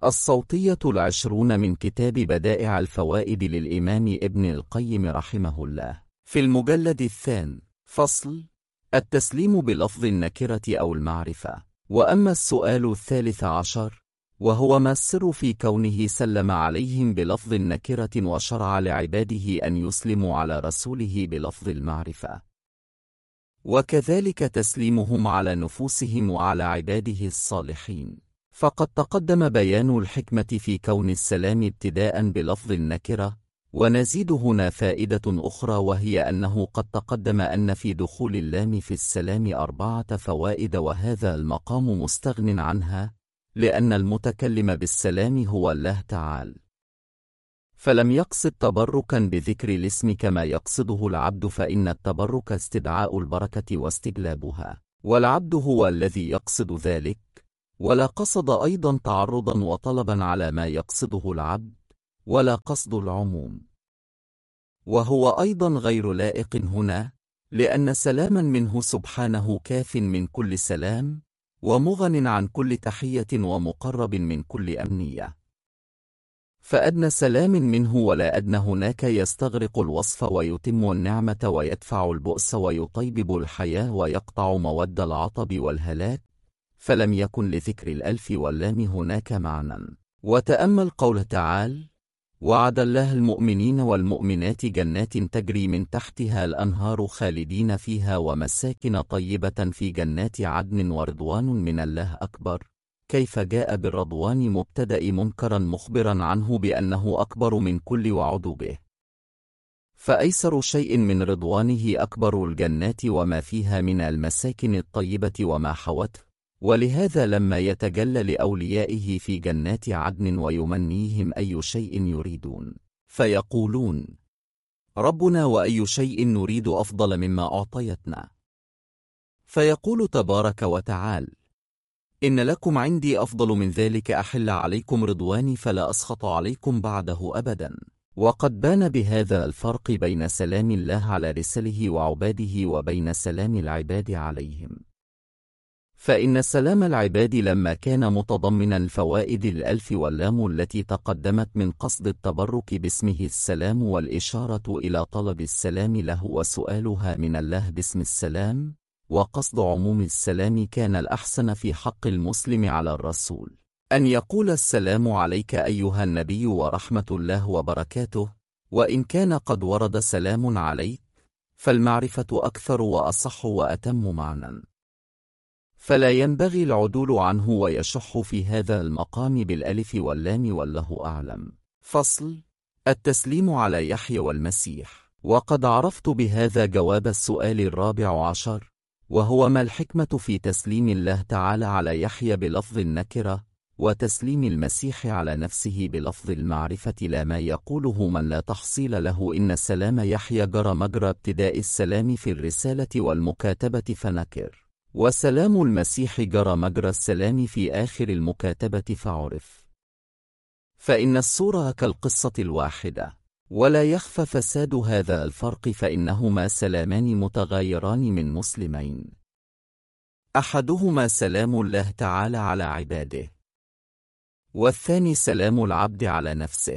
الصوتية 20 من كتاب بدائع الفوائد للإمام ابن القيم رحمه الله، في المجلد الثاني. فصل: التسليم بلفظ النكرة أو المعرفة. وأما السؤال 13، وهو ما السر في كونه سلم عليهم بلفظ النكرة وشرع لعباده أن يسلموا على رسوله بلفظ المعرفة، وكذلك تسليمهم على نفوسهم وعلى عباده الصالحين. فقد تقدم بيان الحكمة في كون السلام ابتداء بلفظ النكرة، ونزيد هنا فائدة أخرى، وهي أنه قد تقدم أن في دخول اللام في السلام 4 فوائد، وهذا المقام مستغن عنها، لأن المتكلم بالسلام هو الله تعالى، فلم يقصد تبركا بذكر الاسم كما يقصده العبد، فإن التبرك استدعاء البركة واستجلابها، والعبد هو الذي يقصد ذلك، ولا قصد أيضا تعرضا وطلبا على ما يقصده العبد، ولا قصد العموم، وهو أيضا غير لائق هنا، لأن سلاما منه سبحانه كاف من كل سلام، ومغن عن كل تحية، ومقرب من كل أمنية، فأدنى سلام منه ولا أدنى هناك يستغرق الوصف ويتم النعمة ويدفع البؤس ويطيبب الحياة ويقطع مود العطب والهلاك، فلم يكن لذكر الألف واللام هناك معنى. وتأمل قول تعالى: وعد الله المؤمنين والمؤمنات جنات تجري من تحتها الأنهار خالدين فيها ومساكن طيبة في جنات عدن ورضوان من الله أكبر. كيف جاء بالرضوان مبتدأ منكرا مخبرا عنه بأنه أكبر من كل وعد به، فأيسر شيء من رضوانه أكبر الجنات وما فيها من المساكن الطيبة وما حوته، ولهذا لما يتجلى لأوليائه في جنات عدن ويمنيهم أي شيء يريدون، فيقولون: ربنا وأي شيء نريد أفضل مما أعطيتنا، فيقول تبارك وتعالى: إن لكم عندي أفضل من ذلك أحل عليكم رضواني فلا أسخط عليكم بعده أبدا. وقد بان بهذا الفرق بين سلام الله على رسله وعباده وبين سلام العباد عليهم، فإن سلام العباد لما كان متضمنا الفوائد الألف واللام التي تقدمت من قصد التبرك باسمه السلام والإشارة إلى طلب السلام له وسؤالها من الله باسم السلام، وقصد عموم السلام، كان الأحسن في حق المسلم على الرسول أن يقول: السلام عليك أيها النبي ورحمة الله وبركاته، وإن كان قد ورد سلام عليك، فالمعرفة أكثر وأصح وأتم معنى، فلا ينبغي العدول عنه، ويشح في هذا المقام بالألف واللام، والله أعلم. فصل: التسليم على يحيى والمسيح. وقد عرفت بهذا جواب السؤال 14، وهو ما الحكمة في تسليم الله تعالى على يحيى بلفظ النكرة، وتسليم المسيح على نفسه بلفظ المعرفة، لا ما يقوله من لا تحصيل له: إن سلام يحيى جرى مجرى ابتداء السلام في الرسالة والمكاتبة فنكر، وسلام المسيح جرى مجرى السلام في آخر المكاتبة فعرف، فإن الصورة كالقصة الواحدة، ولا يخفى فساد هذا الفرق، فإنهما سلامان متغايران من مسلمين، أحدهما سلام الله تعالى على عباده، والثاني سلام العبد على نفسه،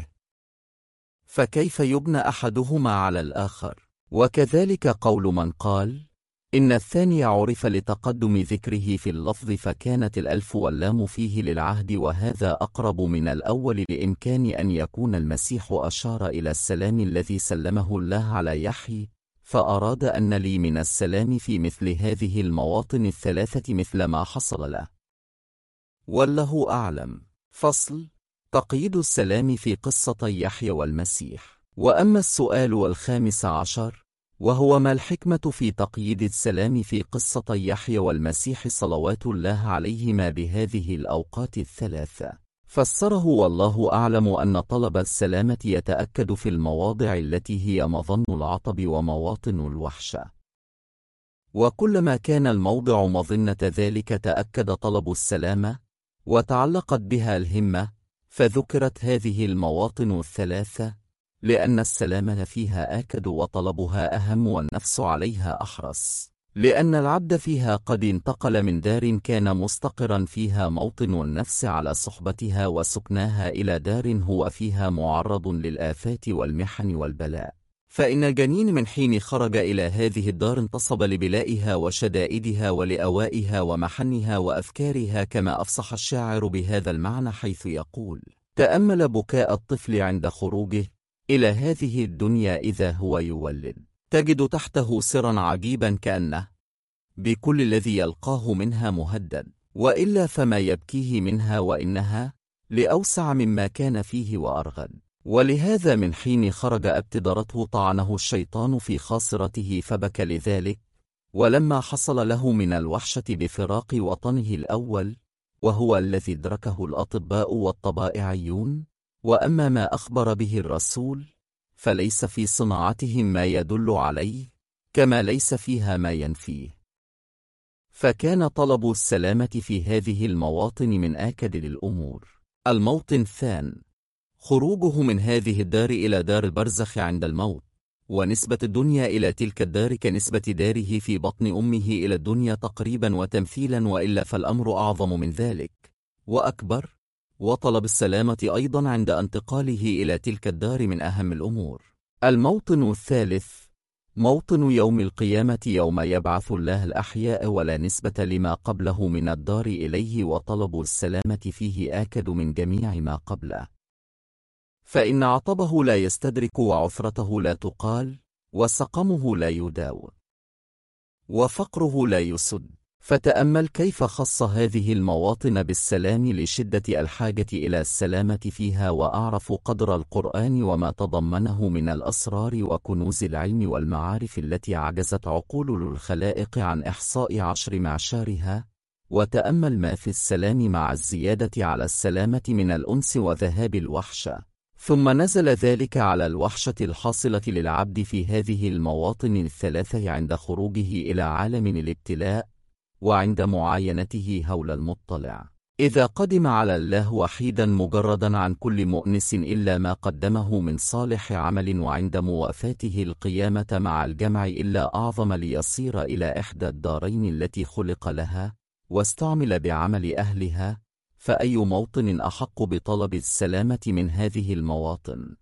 فكيف يبنى أحدهما على الآخر؟ وكذلك قول من قال إن الثاني عرف لتقدم ذكره في اللفظ، فكانت الألف واللام فيه للعهد، وهذا أقرب من الأول، لإمكان أن يكون المسيح أشار إلى السلام الذي سلمه الله على يحيى، فأراد أن لي من السلام في مثل هذه المواطن الثلاثة مثل ما حصل له، والله أعلم. فصل: تقييد السلام في قصة يحيى والمسيح. وأما السؤال 15، وهو ما الحكمة في تقييد السلام في قصة يحيى والمسيح صلوات الله عليهما بهذه الأوقات الثلاثة، فسره والله أعلم أن طلب السلامة يتأكد في المواضع التي هي مظن العطب ومواطن الوحشة، وكلما كان الموضع مظنة ذلك تأكد طلب السلامة وتعلقت بها الهمة، فذكرت هذه المواطن الثلاثة لأن السلامة فيها آكد وطلبها أهم والنفس عليها أحرص، لأن العبد فيها قد انتقل من دار كان مستقرا فيها موطن النفس على صحبتها وسكناها إلى دار هو فيها معرض للآفات والمحن والبلاء. فإن الجنين من حين خرج إلى هذه الدار انتصب لبلائها وشدائدها ولأوائها ومحنها وأفكارها، كما أفصح الشاعر بهذا المعنى حيث يقول: تأمل بكاء الطفل عند خروجه إلى هذه الدنيا إذا هو يولد، تجد تحته سرا عجيبا كأنه بكل الذي يلقاه منها مهدد، وإلا فما يبكيه منها وإنها لأوسع مما كان فيه وأرغد. ولهذا من حين خرج ابتدرته طعنه الشيطان في خاصرته فبكى لذلك، ولما حصل له من الوحشة بفراق وطنه الأول وهو الذي ادركه الأطباء والطبائعيون، وأما ما أخبر به الرسول فليس في صناعتهم ما يدل عليه، كما ليس فيها ما ينفيه. فكان طلب السلامة في هذه المواطن من آكد الأمور. الموطن الثاني خروجه من هذه الدار إلى دار البرزخ عند الموت، ونسبة الدنيا إلى تلك الدار كنسبة داره في بطن أمه إلى الدنيا تقريبا وتمثيلا، وإلا فالأمر أعظم من ذلك وأكبر. وطلب السلامة أيضا عند انتقاله إلى تلك الدار من أهم الأمور. الموطن الثالث موطن يوم القيامة، يوم يبعث الله الأحياء، ولا نسبة لما قبله من الدار إليه، وطلب السلامة فيه آكد من جميع ما قبله. فإن عطبه لا يستدرك، وعثرته لا تقال، وسقمه لا يداوى، وفقره لا يسد. فتأمل كيف خص هذه المواطن بالسلام لشدة الحاجة إلى السلامة فيها، وأعرف قدر القرآن وما تضمنه من الأسرار وكنوز العلم والمعارف التي عجزت عقول الخلائق عن إحصاء 10 معشارها. وتأمل ما في السلام مع الزيادة على السلامة من الأنس وذهاب الوحشة، ثم نزل ذلك على الوحشة الحاصلة للعبد في هذه المواطن الثلاثة عند خروجه إلى عالم الابتلاء، وعند معاينته هول المطلع إذا قدم على الله وحيدا مجردا عن كل مؤنس إلا ما قدمه من صالح عمل، وعند موافاته القيامة مع الجمع إلا أعظم ليصير إلى إحدى الدارين التي خلق لها واستعمل بعمل أهلها. فأي موطن أحق بطلب السلامة من هذه المواطن؟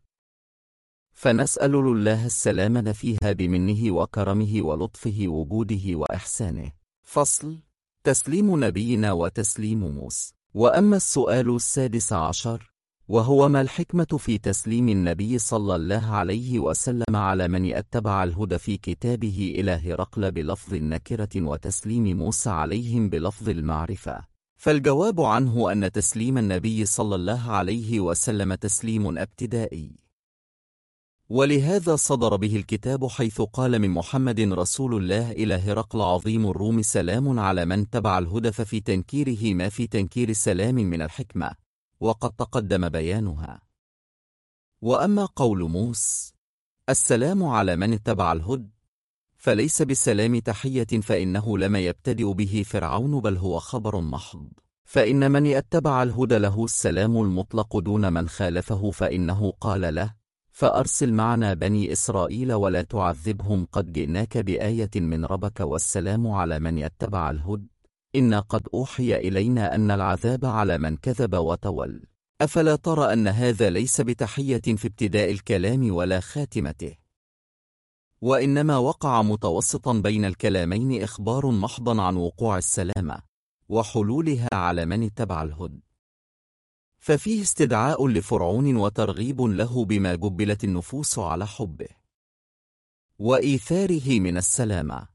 فنسأل الله السلامة فيها بمنه وكرمه ولطفه وجوده وإحسانه. فصل: تسليم نبينا وتسليم موسى. وأما السؤال 16، وهو ما الحكمة في تسليم النبي صلى الله عليه وسلم على من اتبع الهدى في كتابه إلى هرقل بلفظ النكرة، وتسليم موسى عليهم بلفظ المعرفة؟ فالجواب عنه أن تسليم النبي صلى الله عليه وسلم تسليم ابتدائي، ولهذا صدر به الكتاب، حيث قال من محمد رسول الله إلى هرقل عظيم الروم: سلام على من تبع الهدى. ففي تنكيره ما في تنكير سلام من الحكمة، وقد تقدم بيانها. وأما قول موسى السلام على من اتبع الهدى فليس بسلام تحية، فإنه لم يبتدئ به فرعون، بل هو خبر محض. فإن من اتبع الهدى له السلام المطلق دون من خالفه، فإنه قال له: فأرسل معنا بني إسرائيل ولا تعذبهم، قد جئناك بآية من ربك، والسلام على من يتبع الهدى. إنا قد أوحي إلينا أن العذاب على من كذب وتول. أفلا ترى أن هذا ليس بتحية في ابتداء الكلام ولا خاتمته، وإنما وقع متوسطا بين الكلامين، إخبار محضا عن وقوع السلامة وحلولها على من اتبع الهدى. ففيه استدعاء لفرعون وترغيب له بما جبلت النفوس على حبه وإيثاره من السلامة،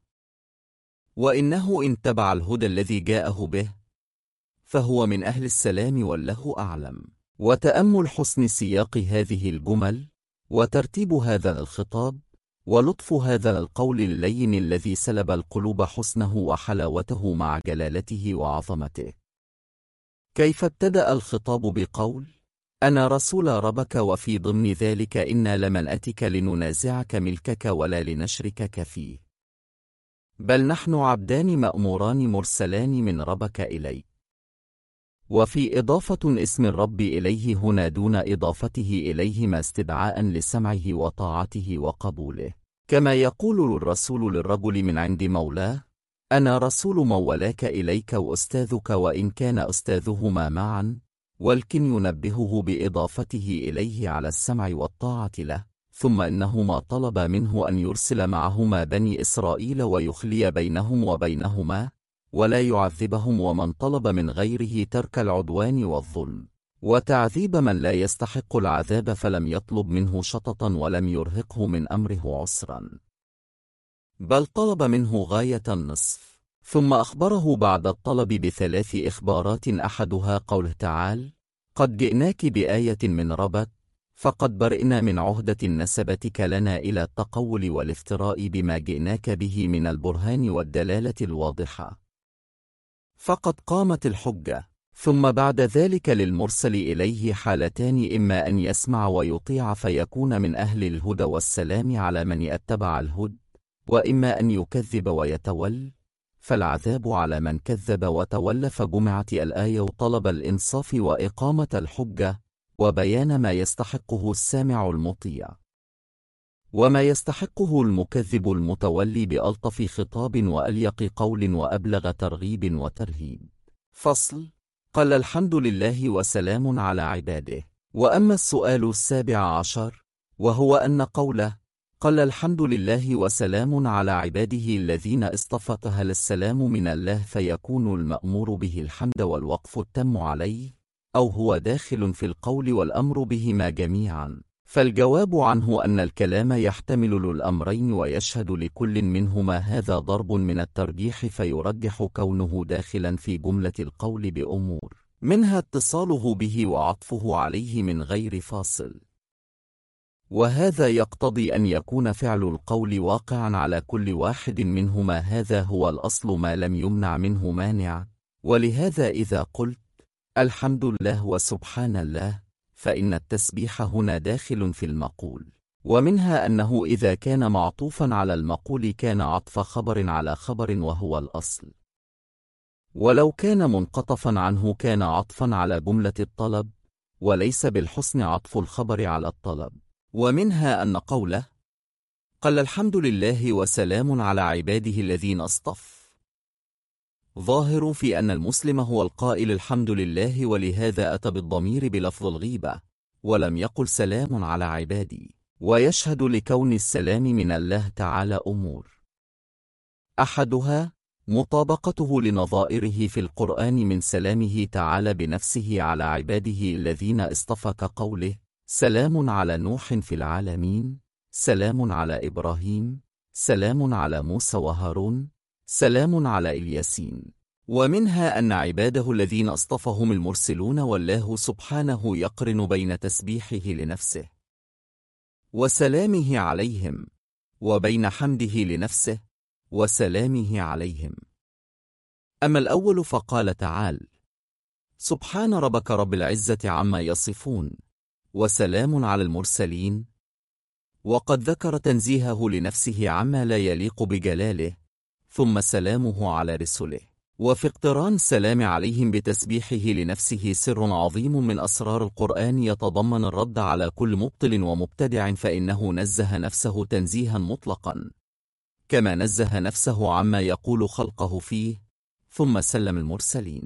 وإنه إن تبع الهدى الذي جاءه به فهو من أهل السلام، والله أعلم. وتأمل حسن سياق هذه الجمل، وترتيب هذا الخطاب، ولطف هذا القول اللين الذي سلب القلوب حسنه وحلاوته مع جلالته وعظمته. كيف ابتدأ الخطاب بقول: أنا رسول ربك، وفي ضمن ذلك إنا لمن أتك لننازعك ملكك ولا لنشركك فيه، بل نحن عبدان مأموران مرسلان من ربك إليك. وفي إضافة اسم الرب إليه هنا دون إضافته إليهما استدعاء لسمعه وطاعته وقبوله، كما يقول الرسول للرجل من عند مولاه: أنا رسول مولاك إليك وأستاذك وإن كان أستاذهما معا، ولكن ينبهه بإضافته إليه على السمع والطاعة له. ثم إنهما طلب منه أن يرسل معهما بني إسرائيل ويخلي بينهم وبينهما ولا يعذبهم، ومن طلب من غيره ترك العدوان والظلم وتعذيب من لا يستحق العذاب، فلم يطلب منه شططا ولم يرهقه من أمره عسرا، بل طلب منه غاية النصف. ثم أخبره بعد الطلب بثلاث إخبارات، أحدها قوله تعالى: قد جئناك بآية من ربك، فقد برئنا من عهدة نسبتك لنا إلى التقول والافتراء بما جئناك به من البرهان والدلالة الواضحة، فقد قامت الحجة. ثم بعد ذلك للمرسل إليه حالتان: إما أن يسمع ويطيع فيكون من أهل الهدى والسلام على من يتبع الهدى، وإما أن يكذب ويتول فالعذاب على من كذب وتول. فجمعت الآية وطلب الإنصاف وإقامة الحجة وبيان ما يستحقه السامع المطيع وما يستحقه المكذب المتولي بألطف خطاب وأليق قول وأبلغ ترغيب وترهيب. فصل. قال: الحمد لله وسلام على عباده. وأما السؤال 17 وهو أن قوله قال: الحمد لله وسلام على عباده الذين اصطفى، هل السلام من الله فيكون المأمور به الحمد والوقف التام عليه، أو هو داخل في القول والأمر بهما جميعا؟ فالجواب عنه أن الكلام يحتمل الأمرين ويشهد لكل منهما. هذا ضرب من الترجيح، فيرجح كونه داخلا في جملة القول بأمور منها اتصاله به وعطفه عليه من غير فاصل، وهذا يقتضي أن يكون فعل القول واقعا على كل واحد منهما. هذا هو الأصل ما لم يمنع منه مانع. ولهذا إذا قلت الحمد لله وسبحان الله فإن التسبيح هنا داخل في المقول. ومنها أنه إذا كان معطوفا على المقول كان عطف خبر على خبر وهو الأصل، ولو كان منقطفا عنه كان عطفا على جملة الطلب، وليس بالحسن عطف الخبر على الطلب. ومنها أن قوله قال: الحمد لله وسلام على عباده الذين اصطفى ظاهر في أن المسلم هو القائل الحمد لله، ولهذا أتى بالضمير بلفظ الغيبة ولم يقل سلام على عبادي. ويشهد لكون السلام من الله تعالى أمور: أحدها مطابقته لنظائره في القرآن من سلامه تعالى بنفسه على عباده الذين اصطفى، كقوله: سلام على نوح في العالمين، سلام على إبراهيم، سلام على موسى وهارون، سلام على الياسين. ومنها أن عباده الذين اصطفاهم المرسلون، والله سبحانه يقرن بين تسبيحه لنفسه وسلامه عليهم وبين حمده لنفسه وسلامه عليهم. أما الأول فقال تعالى: سبحان ربك رب العزة عما يصفون وسلام على المرسلين، وقد ذكر تنزيهه لنفسه عما لا يليق بجلاله، ثم سلامه على رسله. وفي اقتران السلام عليهم بتسبيحه لنفسه سر عظيم من أسرار القرآن يتضمن الرد على كل مبطل ومبتدع، فإنه نزه نفسه تنزيها مطلقا كما نزه نفسه عما يقول خلقه فيه، ثم سلم المرسلين.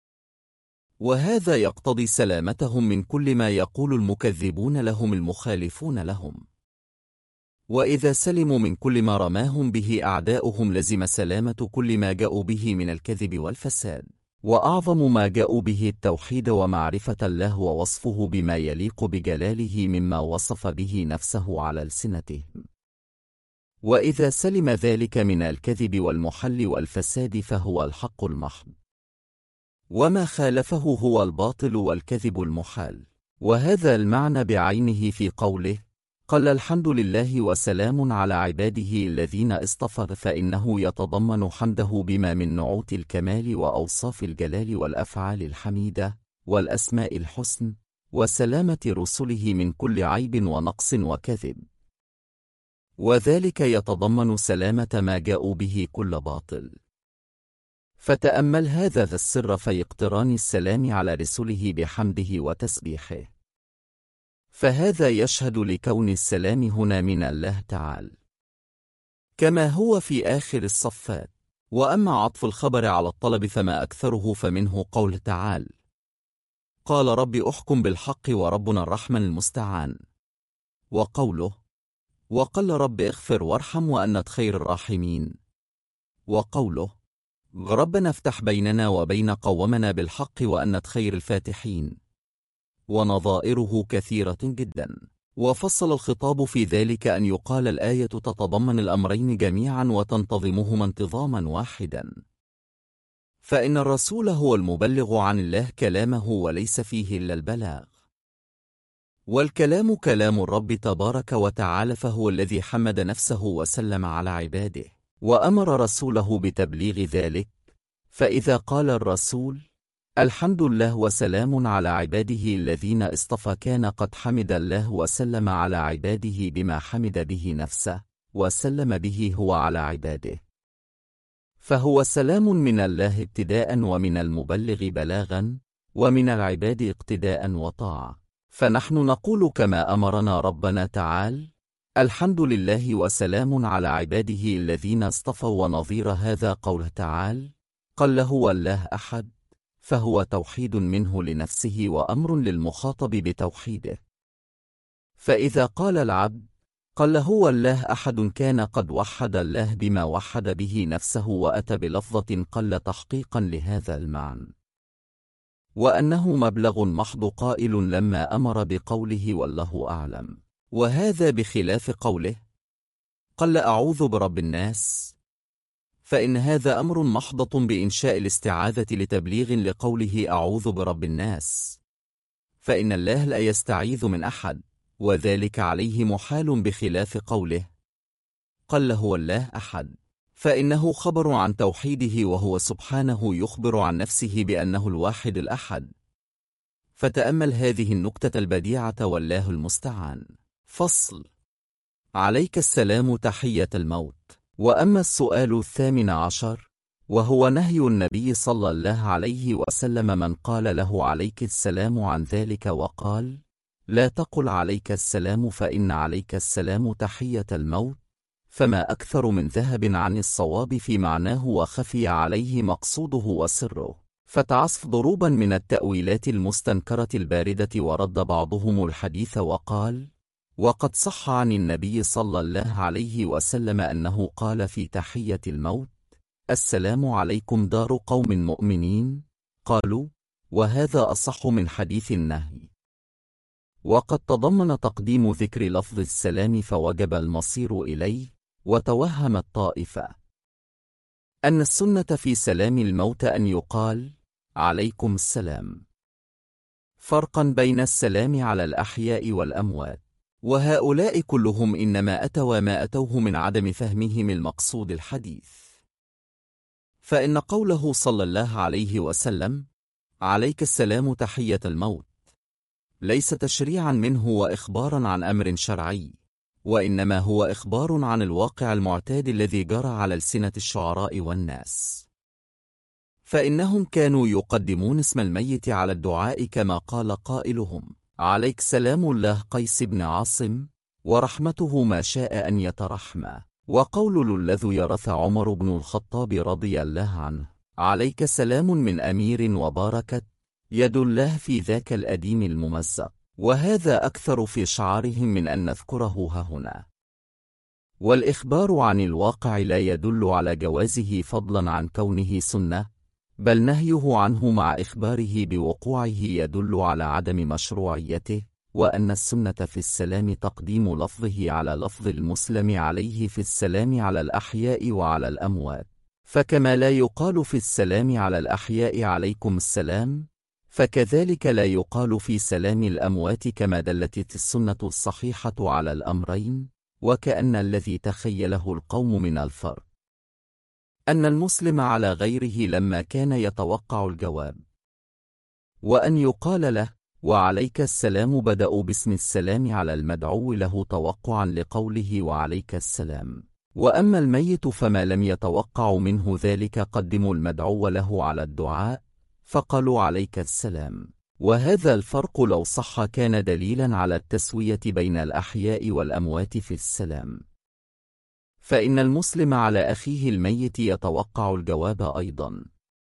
وهذا يقتضي سلامتهم من كل ما يقول المكذبون لهم المخالفون لهم. وإذا سلموا من كل ما رماهم به أعداؤهم لزم سلامة كل ما جاءوا به من الكذب والفساد. وأعظم ما جاءوا به التوحيد ومعرفة الله ووصفه بما يليق بجلاله مما وصف به نفسه على ألسنتهم. وإذا سلم ذلك من الكذب والمحل والفساد فهو الحق المحض، وما خالفه هو الباطل والكذب المحال. وهذا المعنى بعينه في قوله قال: الحمد لله وسلام على عباده الذين اصطفى، فإنه يتضمن حمده بما من نعوت الكمال وأوصاف الجلال والأفعال الحميدة والأسماء الحسن، وسلامة رسله من كل عيب ونقص وكذب، وذلك يتضمن سلامة ما جاءوا به كل باطل. فتأمل هذا السر في اقتران السلام على رسله بحمده وتسبيحه، فهذا يشهد لكون السلام هنا من الله تعالى، كما هو في آخر الصفات. وأما عطف الخبر على الطلب فما أكثره، فمنه قول تعالى: قال رب أحكم بالحق وربنا الرحمن المستعان. وقوله: وقال رب اغفر وارحم وأنت خير الراحمين. وقوله: ربنا افتح بيننا وبين قومنا بالحق وأنت خير الفاتحين. ونظائره كثيرة جدا. وفصل الخطاب في ذلك أن يقال الآية تتضمن الأمرين جميعا وتنتظمهما انتظاما واحدا، فإن الرسول هو المبلغ عن الله كلامه وليس فيه إلا البلاغ، والكلام كلام الرب تبارك وتعالى، فهو الذي حمد نفسه وسلم على عباده وأمر رسوله بتبليغ ذلك. فإذا قال الرسول الحمد لله وسلام على عباده الذين اصطفى، كان قد حمد الله وسلم على عباده بما حمد به نفسه وسلم به هو على عباده، فهو سلام من الله ابتداء، ومن المبلغ بلاغا، ومن العباد اقتداء وطاعة. فنحن نقول كما أمرنا ربنا تعالى: الحمد لله وسلام على عباده الذين اصطفوا. ونظير هذا قوله تعالى: قل هو الله أحد، فهو توحيد منه لنفسه وأمر للمخاطب بتوحيده. فإذا قال العبد قل هو الله أحد، كان قد وحد الله بما وحد به نفسه، وأتى بلفظة قل تحقيقا لهذا المعنى، وأنه مبلغ محض قائل لما أمر بقوله والله أعلم. وهذا بخلاف قوله قل أعوذ برب الناس، فإن هذا أمر محضة بإنشاء الاستعاذة لتبليغ لقوله أعوذ برب الناس، فإن الله لا يستعيذ من أحد، وذلك عليه محال، بخلاف قوله قل هو الله أحد، فإنه خبر عن توحيده، وهو سبحانه يخبر عن نفسه بأنه الواحد الأحد. فتأمل هذه النكتة البديعة والله المستعان. فصل. عليك السلام تحية الموت. وأما السؤال 18، وهو نهي النبي صلى الله عليه وسلم من قال له عليك السلام عن ذلك، وقال لا تقل عليك السلام فإن عليك السلام تحية الموت، فما أكثر من ذهب عن الصواب في معناه، وخفي عليه مقصوده وسره، فتعصف ضروبا من التأويلات المستنكرة الباردة. ورد بعضهم الحديث وقال وقد صح عن النبي صلى الله عليه وسلم أنه قال في تحية الموت السلام عليكم دار قوم مؤمنين. قالوا وهذا أصح من حديث النهي. وقد تضمن تقديم ذكر لفظ السلام فوجب المصير إليه. وتوهم الطائفة أن السنة في سلام الموت أن يقال عليكم السلام، فرقا بين السلام على الأحياء والأموات. وهؤلاء كلهم إنما أتوا ما أتوه من عدم فهمهم المقصود الحديث. فإن قوله صلى الله عليه وسلم عليك السلام تحية الموت ليس تشريعا منه وإخبارا عن أمر شرعي، وإنما هو إخبار عن الواقع المعتاد الذي جرى على ألسنة الشعراء والناس، فإنهم كانوا يقدمون اسم الميت على الدعاء، كما قال قائلهم عليك سلام الله قيس بن عاصم ورحمته ما شاء أن يترحمى. وقول الذي يرث عمر بن الخطاب رضي الله عنه عليك سلام من أمير وباركت يد الله في ذاك الأديم الممزق. وهذا أكثر في شعارهم من أن نذكره هنا. والإخبار عن الواقع لا يدل على جوازه فضلا عن كونه سنة، بل نهيه عنه مع إخباره بوقوعه يدل على عدم مشروعيته، وأن السنة في السلام تقديم لفظه على لفظ المسلم عليه في السلام على الأحياء وعلى الأموات. فكما لا يقال في السلام على الأحياء عليكم السلام، فكذلك لا يقال في سلام الأموات، كما دلت السنة الصحيحة على الأمرين. وكأن الذي تخيله القوم من الفرق أن المسلم على غيره لما كان يتوقع الجواب، وأن يقال له وعليك السلام بدأوا باسم السلام على المدعو له توقعا لقوله وعليك السلام. وأما الميت فما لم يتوقع منه ذلك قدموا المدعو له على الدعاء فقالوا عليك السلام. وهذا الفرق لو صح كان دليلا على التسوية بين الأحياء والأموات في السلام. فإن المسلم على أخيه الميت يتوقع الجواب أيضا.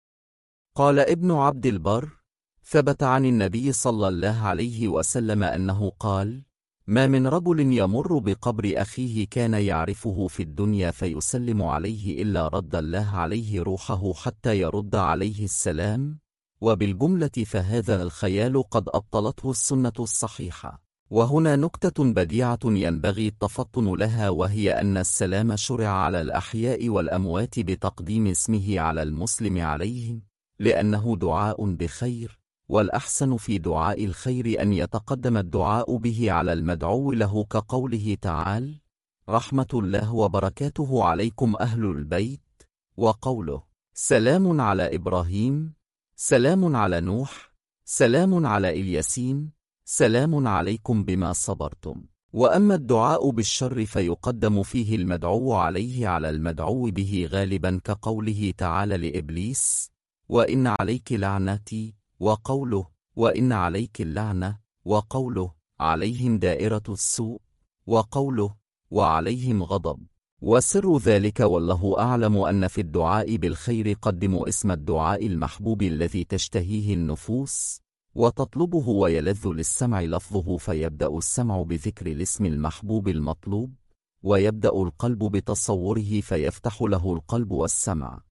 قال ابن عبد البر: ثبت عن النبي صلى الله عليه وسلم أنه قال: ما من رجل يمر بقبر أخيه كان يعرفه في الدنيا فيسلم عليه إلا رد الله عليه روحه حتى يرد عليه السلام. وبالجملة فهذا الخيال قد أبطلته السنة الصحيحة. وهنا نكتة بديعة ينبغي التفطن لها، وهي أن السلام شرع على الأحياء والأموات بتقديم اسمه على المسلم عليهم، لأنه دعاء بخير، والأحسن في دعاء الخير أن يتقدم الدعاء به على المدعو له، كقوله تعالى: رحمة الله وبركاته عليكم أهل البيت، وقوله: سلام على إبراهيم، سلام على نوح، سلام على الياسين، سلام عليكم بما صبرتم. وأما الدعاء بالشر فيقدم فيه المدعو عليه على المدعو به غالبا، كقوله تعالى لإبليس: وإن عليك لعنتي، وقوله: وإن عليك اللعنة، وقوله: عليهم دائرة السوء، وقوله: وعليهم غضب. وسر ذلك والله أعلم أن في الدعاء بالخير قدموا اسم الدعاء المحبوب الذي تشتهيه النفوس وتطلبه ويلذ للسمع لفظه، فيبدأ السمع بذكر الاسم المحبوب المطلوب، ويبدأ القلب بتصوره فيفتح له القلب والسمع،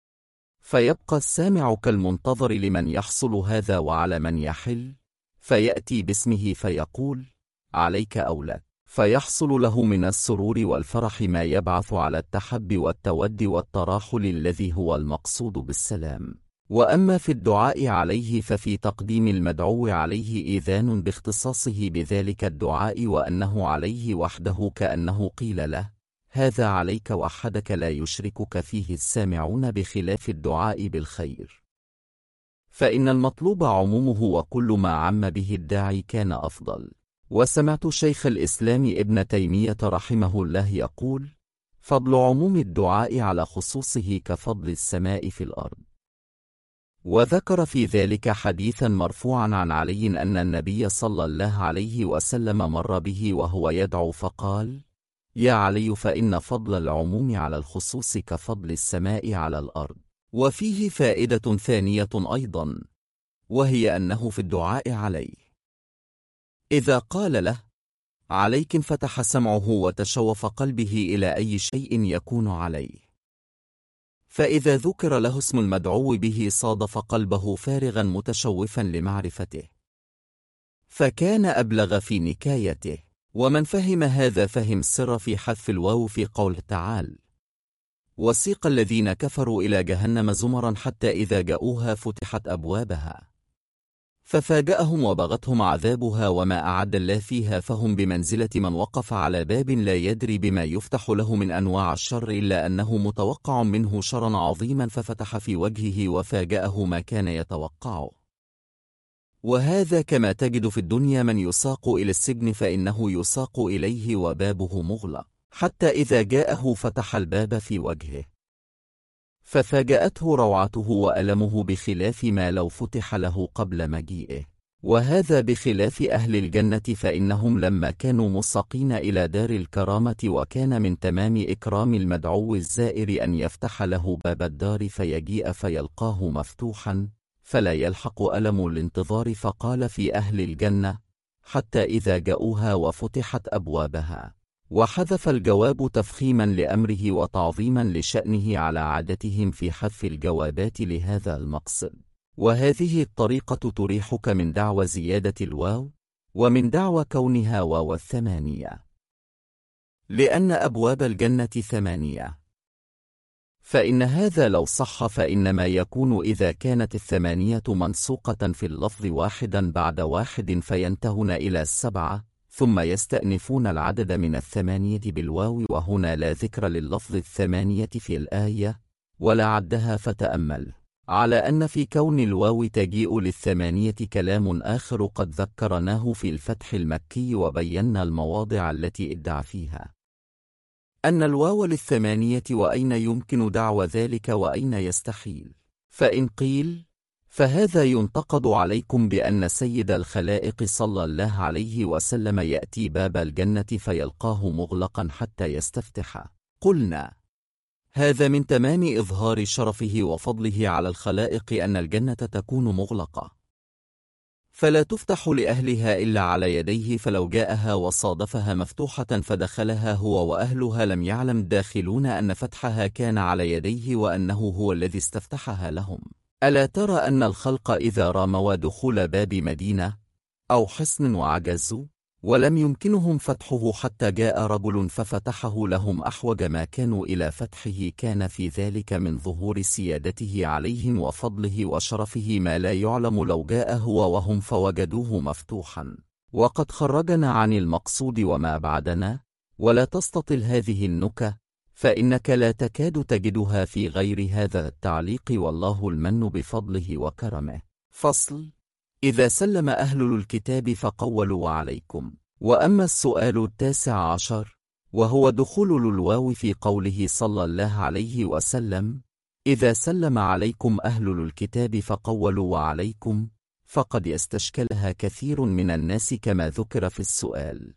فيبقى السامع كالمنتظر لمن يحصل هذا وعلى من يحل، فيأتي باسمه فيقول: عليك أو لك، فيحصل له من السرور والفرح ما يبعث على التحب والتود والتراحل الذي هو المقصود بالسلام. وأما في الدعاء عليه ففي تقديم المدعو عليه إيذان باختصاصه بذلك الدعاء وأنه عليه وحده، كأنه قيل له: هذا عليك وحدك لا يشركك فيه السامعون، بخلاف الدعاء بالخير، فإن المطلوب عمومه وكل ما عم به الداعي كان أفضل. وسمعت شيخ الإسلام ابن تيمية رحمه الله يقول: فضل عموم الدعاء على خصوصه كفضل السماء في الأرض. وذكر في ذلك حديثا مرفوعا عن علي أن النبي صلى الله عليه وسلم مر به وهو يدعو فقال: يا علي، فإن فضل العموم على الخصوص كفضل السماء على الأرض. وفيه فائدة ثانية أيضا، وهي أنه في الدعاء عليه إذا قال له عليك انفتح سمعه وتشوف قلبه إلى أي شيء يكون عليه، فإذا ذكر له اسم المدعو به صادف قلبه فارغا متشوفا لمعرفته، فكان أبلغ في نكايته. ومن فهم هذا فهم السر في حذف الواو في قوله تعالى: وسيق الذين كفروا إلى جهنم زمرا حتى إذا جاءوها فتحت أبوابها ففاجأهم وبغتهم عذابها وما أعد الله فيها، فهم بمنزلة من وقف على باب لا يدري بما يفتح له من أنواع الشر، إلا أنه متوقع منه شرا عظيما ففتح في وجهه وفاجأه ما كان يتوقعه. وهذا كما تجد في الدنيا من يساق إلى السجن فإنه يساق إليه وبابه مغلق، حتى إذا جاءه فتح الباب في وجهه ففاجأته روعته وألمه، بخلاف ما لو فتح له قبل مجيئه. وهذا بخلاف أهل الجنة، فإنهم لما كانوا مساقين إلى دار الكرامة وكان من تمام إكرام المدعو الزائر أن يفتح له باب الدار فيجيء فيلقاه مفتوحا فلا يلحق ألم الانتظار. فقال في أهل الجنة: حتى إذا جاءوها وفتحت أبوابها، وحذف الجواب تفخيما لأمره وتعظيما لشأنه على عادتهم في حذف الجوابات لهذا المقصد. وهذه الطريقة تريحك من دعوى زيادة الواو ومن دعوى كونها واو الثمانية، لأن أبواب الجنة 8. فإن هذا لو صح فإنما يكون إذا كانت 8 منسوقة في اللفظ واحدا بعد واحد فينتهون إلى 7 ثم يستأنفون العدد من 8 بالواو، وهنا لا ذكر لللفظ 8 في الآية ولا عدها. فتأمل على أن في كون الواو تجيء لل8 كلام آخر قد ذكرناه في الفتح المكي وبينا المواضع التي ادعى فيها أن الواو لل8 وأين يمكن دعوى ذلك وأين يستحيل. فإن قيل فهذا ينتقد عليكم بأن سيد الخلائق صلى الله عليه وسلم يأتي باب الجنة فيلقاه مغلقا حتى يستفتح، قلنا: هذا من تمام إظهار شرفه وفضله على الخلائق أن الجنة تكون مغلقة، فلا تفتح لأهلها إلا على يديه، فلو جاءها وصادفها مفتوحة فدخلها هو وأهلها لم يعلم الداخلون أن فتحها كان على يديه وأنه هو الذي استفتحها لهم. ألا ترى أن الخلق إذا راموا دخول باب مدينة أو حصن وعجزوا ولم يمكنهم فتحه حتى جاء رجل ففتحه لهم أحوج ما كانوا إلى فتحه، كان في ذلك من ظهور سيادته عليهم وفضله وشرفه ما لا يعلم لو جاء هو وهم فوجدوه مفتوحا. وقد خرجنا عن المقصود وما بعدنا، ولا تستطل هذه النكة، فإنك لا تكاد تجدها في غير هذا التعليق، والله المن بفضله وكرمه. فصل: إذا سلم أهل الكتاب فقولوا عليكم. وأما السؤال 19 وهو دخول الواو في قوله صلى الله عليه وسلم: إذا سلم عليكم أهل الكتاب فقولوا عليكم، فقد يستشكلها كثير من الناس كما ذكر في السؤال،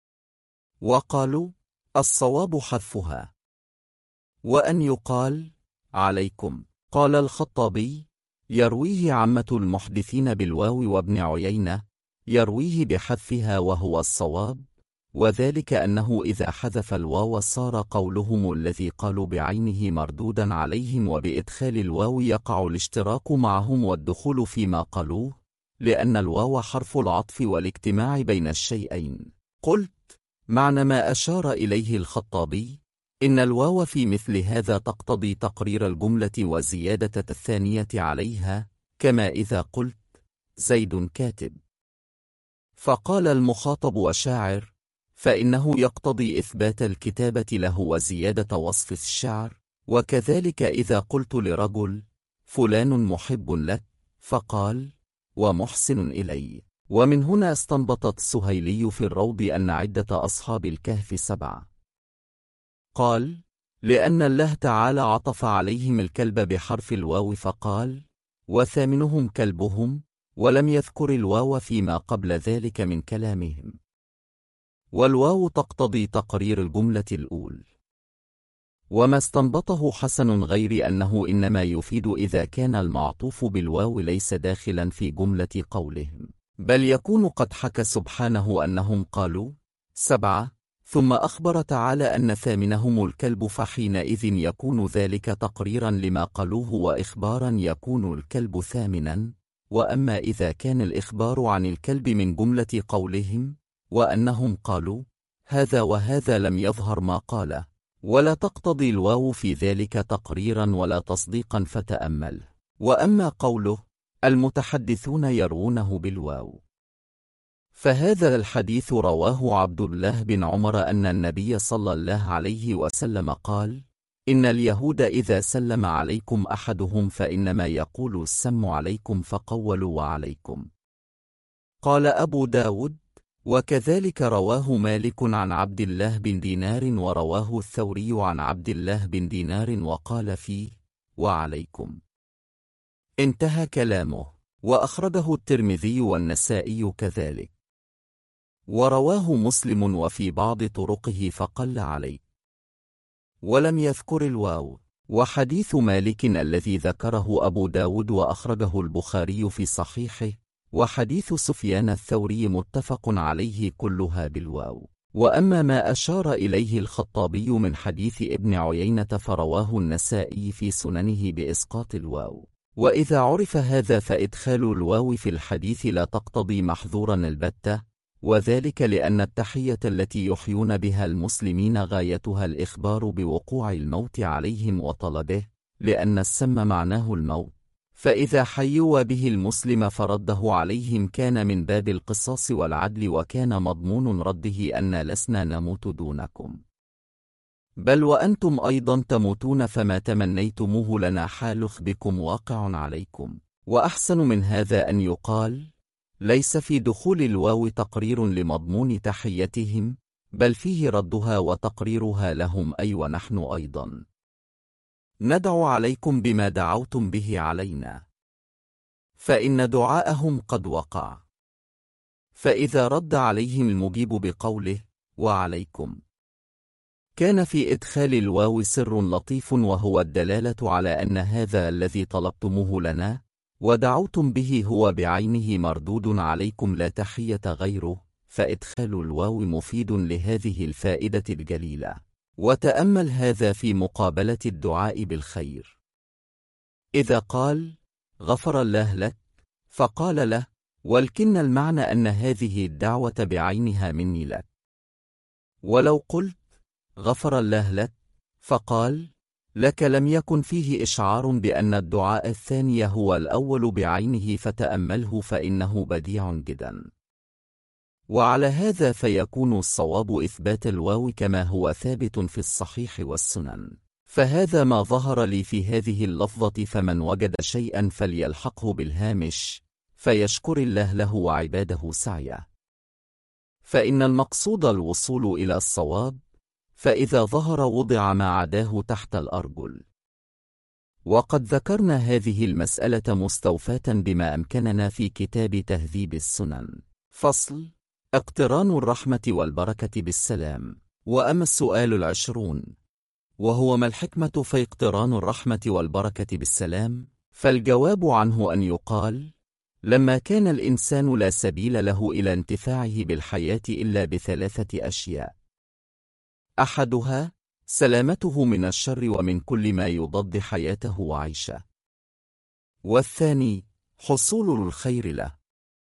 وقالوا الصواب حذفها وأن يقال عليكم. قال الخطابي: يرويه عامة المحدثين بالواو، وابن عيينة يرويه بحذفها وهو الصواب، وذلك أنه إذا حذف الواو صار قولهم الذي قالوا بعينه مردودا عليهم، وبإدخال الواو يقع الاشتراك معهم والدخول فيما قالوه، لأن الواو حرف العطف والاجتماع بين الشيئين. قلت: معنى ما أشار إليه الخطابي إن الواو في مثل هذا تقتضي تقرير الجملة وزيادة الثانية عليها، كما إذا قلت زيد كاتب فقال المخاطب وشاعر، فإنه يقتضي إثبات الكتابة له وزيادة وصف الشعر. وكذلك إذا قلت لرجل فلان محب لك فقال ومحسن إلي. ومن هنا استنبطت السهيلي في الروض أن عدة أصحاب الكهف 7. قال: لأن الله تعالى عطف عليهم الكلب بحرف الواو فقال وثامنهم كلبهم، ولم يذكر الواو فيما قبل ذلك من كلامهم، والواو تقتضي تقرير الجملة الأولى. وما استنبطه حسن غير أنه إنما يفيد إذا كان المعطوف بالواو ليس داخلا في جملة قولهم، بل يكون قد حكى سبحانه أنهم قالوا 7 ثم أخبر تعالى أن ثامنهم الكلب، فحينئذ يكون ذلك تقريرا لما قالوه وإخبارا يكون الكلب ثامنا. وأما إذا كان الإخبار عن الكلب من جملة قولهم وأنهم قالوا هذا وهذا لم يظهر ما قاله، ولا تقتضي الواو في ذلك تقريرا ولا تصديقا، فتأمل. وأما قوله المتحدثون يروونه بالواو، فهذا الحديث رواه عبد الله بن عمر أن النبي صلى الله عليه وسلم قال: إن اليهود إذا سلم عليكم أحدهم فإنما يقول السم عليكم فقولوا وعليكم. قال أبو داود: وكذلك رواه مالك عن عبد الله بن دينار، ورواه الثوري عن عبد الله بن دينار وقال فيه وعليكم. انتهى كلامه. وأخرجه الترمذي والنسائي كذلك، ورواه مسلم وفي بعض طرقه فقل عليه ولم يذكر الواو. وحديث مالك الذي ذكره أبو داود وأخرجه البخاري في صحيحه، وحديث سفيان الثوري متفق عليه كلها بالواو. وأما ما أشار إليه الخطابي من حديث ابن عيينة فرواه النسائي في سننه بإسقاط الواو. وإذا عرف هذا فإدخال الواو في الحديث لا تقتضي محظورا البتة، وذلك لأن التحية التي يحيون بها المسلمين غايتها الإخبار بوقوع الموت عليهم وطلبه، لأن السم معناه الموت، فإذا حيوا به المسلم فرده عليهم كان من باب القصاص والعدل، وكان مضمون رده أن لسنا نموت دونكم، بل وأنتم أيضا تموتون، فما تمنيتموه لنا حالخ بكم واقع عليكم. وأحسن من هذا أن يقال ليس في دخول الواو تقرير لمضمون تحيتهم، بل فيه ردها وتقريرها لهم، أي ونحن أيضا ندعو عليكم بما دعوتم به علينا، فإن دعاءهم قد وقع. فإذا رد عليهم المجيب بقوله وعليكم كان في إدخال الواو سر لطيف، وهو الدلالة على أن هذا الذي طلبتموه لنا ودعوتم به هو بعينه مردود عليكم لا تحية غيره، فإدخال الواو مفيد لهذه الفائدة الجليلة. وتأمل هذا في مقابلة الدعاء بالخير. إذا قال غفر الله لك فقال له، ولكن المعنى أن هذه الدعوة بعينها مني لك. ولو قلت غفر الله لك فقال لك لم يكن فيه إشعار بأن الدعاء الثاني هو الأول بعينه، فتأمله فإنه بديع جدا. وعلى هذا فيكون الصواب إثبات الواو كما هو ثابت في الصحيح والسنن. فهذا ما ظهر لي في هذه اللفظة، فمن وجد شيئا فليلحقه بالهامش فيشكر الله له وعباده سعيه، فإن المقصود الوصول إلى الصواب، فإذا ظهر وضع ما عداه تحت الأرجل. وقد ذكرنا هذه المسألة مستوفاة بما أمكننا في كتاب تهذيب السنن. فصل: اقتران الرحمة والبركة بالسلام. وأما السؤال 20، وهو ما الحكمة في اقتران الرحمة والبركة بالسلام؟ فالجواب عنه أن يقال: لما كان الإنسان لا سبيل له إلى انتفاعه بالحياة إلا بثلاثة أشياء: أحدها سلامته من الشر ومن كل ما يضاد حياته وعيشه، والثاني حصول الخير له،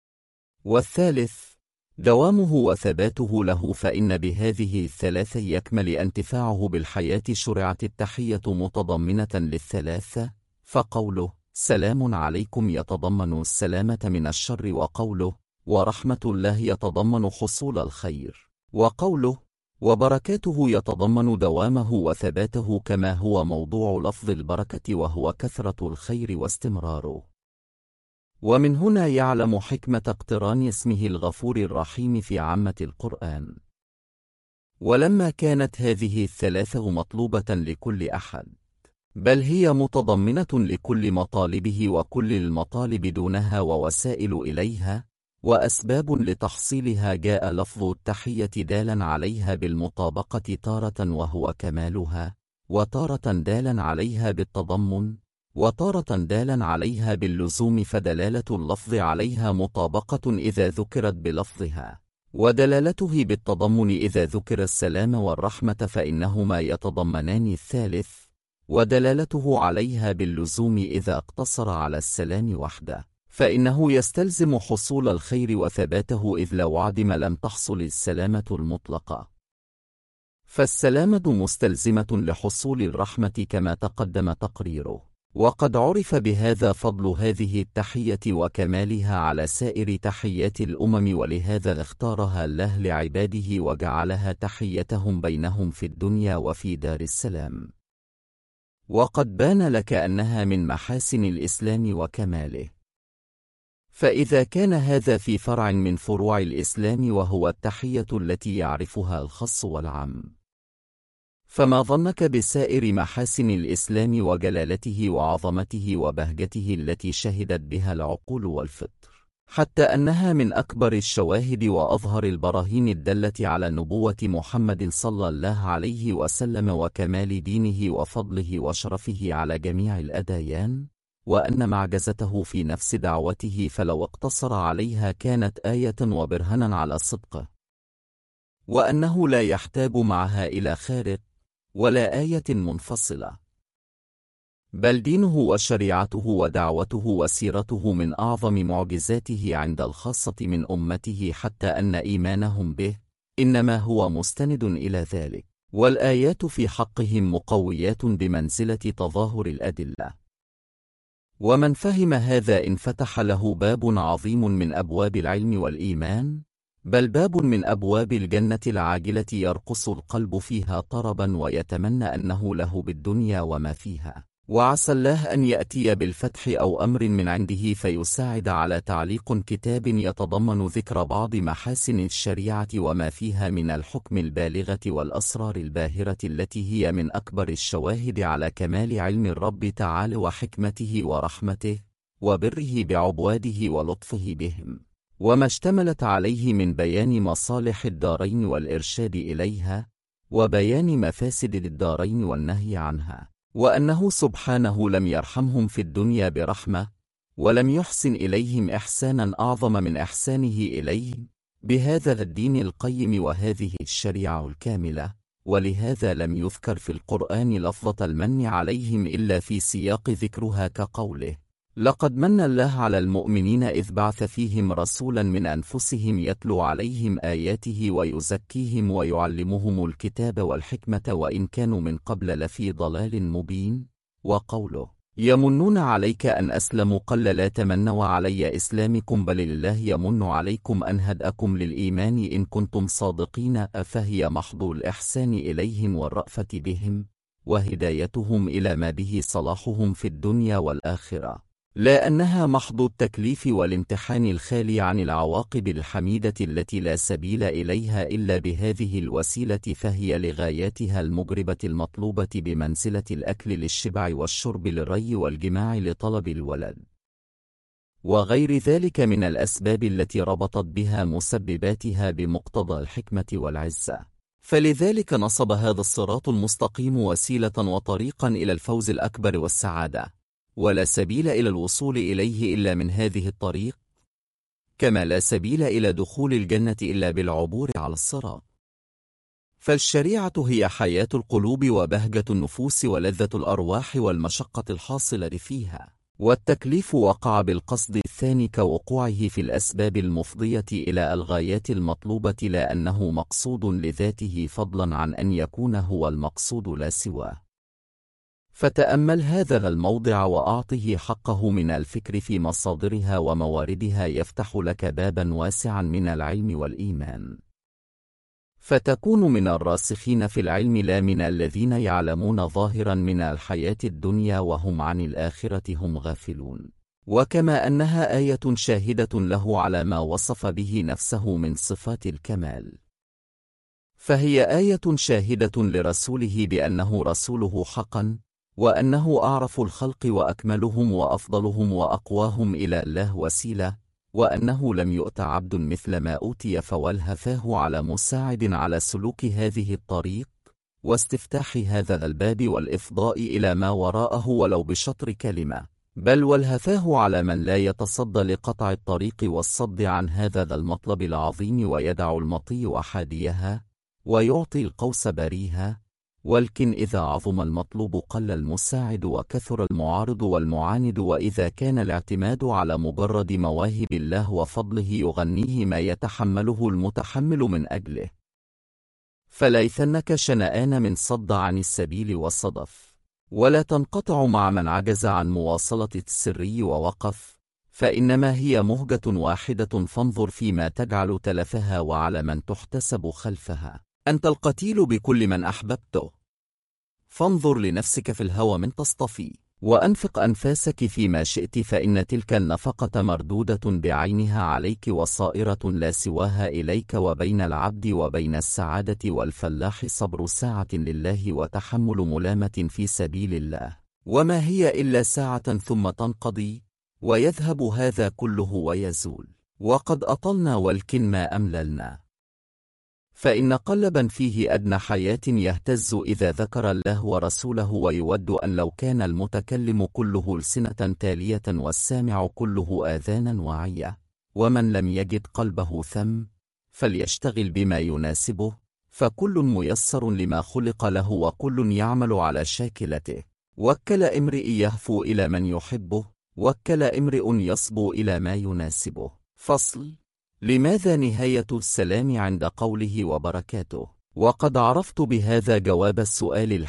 والثالث دوامه وثباته له. فإن بهذه الثلاثة يكمل انتفاعه بالحياة. شرعت التحية متضمنة للثلاثة، فقوله سلام عليكم يتضمن السلامة من الشر، وقوله ورحمة الله يتضمن حصول الخير، وقوله وبركاته يتضمن دوامه وثباته، كما هو موضوع لفظ البركة وهو كثرة الخير واستمراره. ومن هنا يعلم حكمة اقتران اسمه الغفور الرحيم في عامة القرآن. ولما كانت هذه الثلاثة مطلوبة لكل أحد، بل هي متضمنة لكل مطالبه وكل المطالب دونها ووسائل إليها وأسباب لتحصيلها، جاء لفظ التحية دالا عليها بالمطابقة تارة وهو كمالها، وتارة دالا عليها بالتضمن، وتارة دالا عليها باللزوم. فدلالة اللفظ عليها مطابقة إذا ذكرت بلفظها، ودلالته بالتضمن إذا ذكر السلام والرحمة، فإنهما يتضمنان الثالث، ودلالته عليها باللزوم إذا اقتصر على السلام وحده، فإنه يستلزم حصول الخير وثباته، إذ لو عدم لم تحصل السلامة المطلقة. فالسلامة مستلزمة لحصول الرحمة كما تقدم تقريره. وقد عرف بهذا فضل هذه التحية وكمالها على سائر تحيات الأمم، ولهذا اختارها الله لعباده وجعلها تحيتهم بينهم في الدنيا وفي دار السلام. وقد بان لك أنها من محاسن الإسلام وكماله. فإذا كان هذا في فرع من فروع الإسلام وهو التحية التي يعرفها الخاص والعام، فما ظنك بسائر محاسن الإسلام وجلالته وعظمته وبهجته التي شهدت بها العقول والفطر، حتى أنها من أكبر الشواهد وأظهر البراهين الدالة على نبوة محمد صلى الله عليه وسلم وكمال دينه وفضله وشرفه على جميع الأديان، وأن معجزته في نفس دعوته فلو اقتصر عليها كانت آية وبرهنا على صدقه، وأنه لا يحتاج معها إلى خارق ولا آية منفصلة، بل دينه وشريعته ودعوته وسيرته من أعظم معجزاته عند الخاصة من أمته، حتى أن إيمانهم به إنما هو مستند إلى ذلك، والآيات في حقهم مقويات بمنزلة تظاهر الأدلة. ومن فهم هذا انفتح له باب عظيم من أبواب العلم والإيمان، بل باب من أبواب الجنة العاجلة يرقص القلب فيها طربا ويتمنى أنه له بالدنيا وما فيها. وعسى الله أن يأتي بالفتح أو أمر من عنده فيساعد على تعليق كتاب يتضمن ذكر بعض محاسن الشريعة وما فيها من الحكم البالغة والأسرار الباهرة، التي هي من أكبر الشواهد على كمال علم الرب تعالى وحكمته ورحمته وبره بعباده ولطفه بهم، وما اشتملت عليه من بيان مصالح الدارين والإرشاد إليها، وبيان مفاسد الدارين والنهي عنها، وأنه سبحانه لم يرحمهم في الدنيا برحمة، ولم يحسن إليهم إحسانا أعظم من إحسانه إليهم بهذا الدين القيم وهذه الشريعة الكاملة. ولهذا لم يذكر في القرآن لفظة المن عليهم إلا في سياق ذكرها كقوله: لقد من الله على المؤمنين إذ بعث فيهم رسولا من أنفسهم يتلو عليهم آياته ويزكيهم ويعلمهم الكتاب والحكمة وإن كانوا من قبل لفي ضلال مبين. وقوله: يمنون عليك أن أسلموا قل لا تمنوا علي إسلامكم بل الله يمن عليكم أن هدأكم للإيمان إن كنتم صادقين، فهي محض الإحسان إليهم والرأفة بهم وهدايتهم إلى ما به صلاحهم في الدنيا والآخرة، لا أنها محض التكليف والامتحان الخالي عن العواقب الحميدة التي لا سبيل إليها إلا بهذه الوسيلة، فهي لغاياتها المجربة المطلوبة بمنزلة الأكل للشبع والشرب للري والجماع لطلب الولد، وغير ذلك من الأسباب التي ربطت بها مسبباتها بمقتضى الحكمة والعزة. فلذلك نصب هذا الصراط المستقيم وسيلة وطريقا إلى الفوز الأكبر والسعادة، ولا سبيل إلى الوصول إليه إلا من هذه الطريق، كما لا سبيل إلى دخول الجنة إلا بالعبور على الصراط. فالشريعة هي حياة القلوب وبهجة النفوس ولذة الأرواح والمشقة الحاصلة فيها، والتكليف وقع بالقصد الثاني كوقوعه في الأسباب المفضية إلى الغايات المطلوبة، لا أنه مقصود لذاته فضلا عن أن يكون هو المقصود لا سواه. فتأمل هذا الموضع وأعطه حقه من الفكر في مصادرها ومواردها، يفتح لك بابا واسعا من العلم والإيمان، فتكون من الراسخين في العلم لا من الذين يعلمون ظاهرا من الحياة الدنيا وهم عن الآخرة هم غافلون. وكما أنها آية شاهدة له على ما وصف به نفسه من صفات الكمال، فهي آية شاهدة لرسوله بأنه رسوله حقا، وأنه أعرف الخلق وأكملهم وأفضلهم وأقواهم إلى الله وسيلة، وأنه لم يؤت عبد مثل ما أوتي فولهفاه على مساعد على سلوك هذه الطريق واستفتاح هذا الباب والإفضاء إلى ما وراءه ولو بشطر كلمة، بل والهفاه على من لا يتصدى لقطع الطريق والصد عن هذا المطلب العظيم، ويدع المطي أحاديها ويعطي القوس بريها. ولكن إذا عظم المطلوب قل المساعد وكثر المعارض والمعاند، وإذا كان الاعتماد على مجرد مواهب الله وفضله يغنيه ما يتحمله المتحمل من أجله، فليثنك شنآن من صد عن السبيل وصدف، ولا تنقطع مع من عجز عن مواصلة السري ووقف، فإنما هي مهجة واحدة، فانظر فيما تجعل تلفها وعلى من تحتسب خلفها. أنت القتيل بكل من أحببته، فانظر لنفسك في الهوى من تصطفي، وأنفق أنفاسك فيما شئت، فإن تلك النفقة مردودة بعينها عليك وصائرة لا سواها إليك، وبين العبد وبين السعادة والفلاح صبر ساعة لله وتحمل ملامة في سبيل الله، وما هي إلا ساعة ثم تنقضي ويذهب هذا كله ويزول، وقد أطلنا والكن ما أمللنا. فإن قلبا فيه أدنى حياة يهتز إذا ذكر الله ورسوله، ويود أن لو كان المتكلم كله ألسنة تالية والسامع كله آذانا واعية، ومن لم يجد قلبه ثم فليشتغل بما يناسبه، فكل ميسر لما خلق له وكل يعمل على شاكلته. وكل امرئ يهفو إلى من يحبه، وكل امرئ يصبو إلى ما يناسبه. فصل: لماذا نهاية السلام عند قوله وبركاته؟ وقد عرفت بهذا جواب السؤال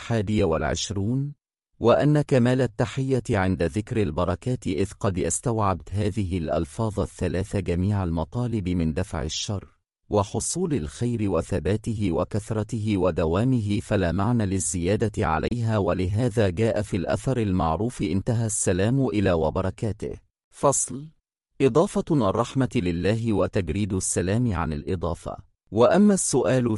21، وأن كمال التحية عند ذكر البركات، إذ قد استوعبت هذه الألفاظ الثلاث جميع المطالب من دفع الشر وحصول الخير وثباته وكثرته ودوامه، فلا معنى للزيادة عليها، ولهذا جاء في الأثر المعروف: انتهى السلام إلى وبركاته. فصل: إضافة الرحمة لله وتجريد السلام عن الإضافة. وأما السؤال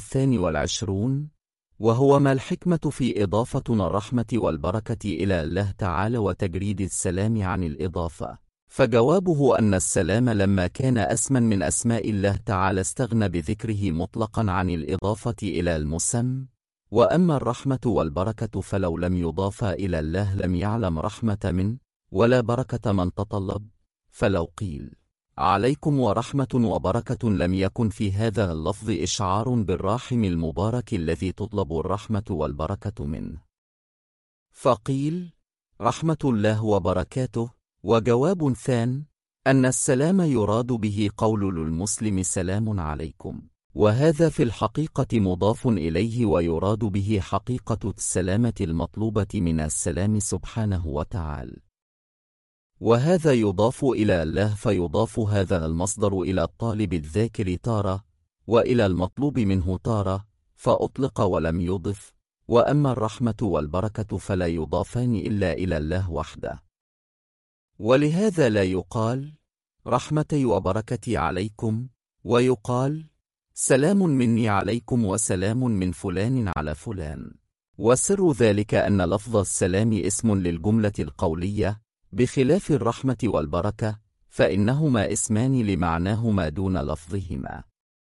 22، وهو ما الحكمة في إضافة الرحمة والبركة إلى الله تعالى وتجريد السلام عن الإضافة، فجوابه أن السلام لما كان اسما من أسماء الله تعالى استغنى بذكره مطلقا عن الإضافة إلى المسمى، وأما الرحمة والبركة فلو لم يضافا إلى الله لم يعلم رحمة من ولا بركة من تطلب. فلو قيل عليكم ورحمة وبركة لم يكن في هذا اللفظ إشعار بالراحم المبارك الذي تطلب الرحمة والبركة منه، فقيل رحمة الله وبركاته. وجواب ثان أن السلام يراد به قول للمسلم سلام عليكم، وهذا في الحقيقة مضاف إليه ويراد به حقيقة السلامة المطلوبة من السلام سبحانه وتعالى، وهذا يضاف إلى الله فيضاف هذا المصدر إلى الطالب الذاكر تارة وإلى المطلوب منه تارة فأطلق ولم يضف. وأما الرحمة والبركة فلا يضافان إلا إلى الله وحده، ولهذا لا يقال رحمتي وبركتي عليكم، ويقال سلام مني عليكم وسلام من فلان على فلان. وسر ذلك أن لفظ السلام اسم للجملة القولية بخلاف الرحمة والبركة، فإنهما اسمان لمعناهما دون لفظهما،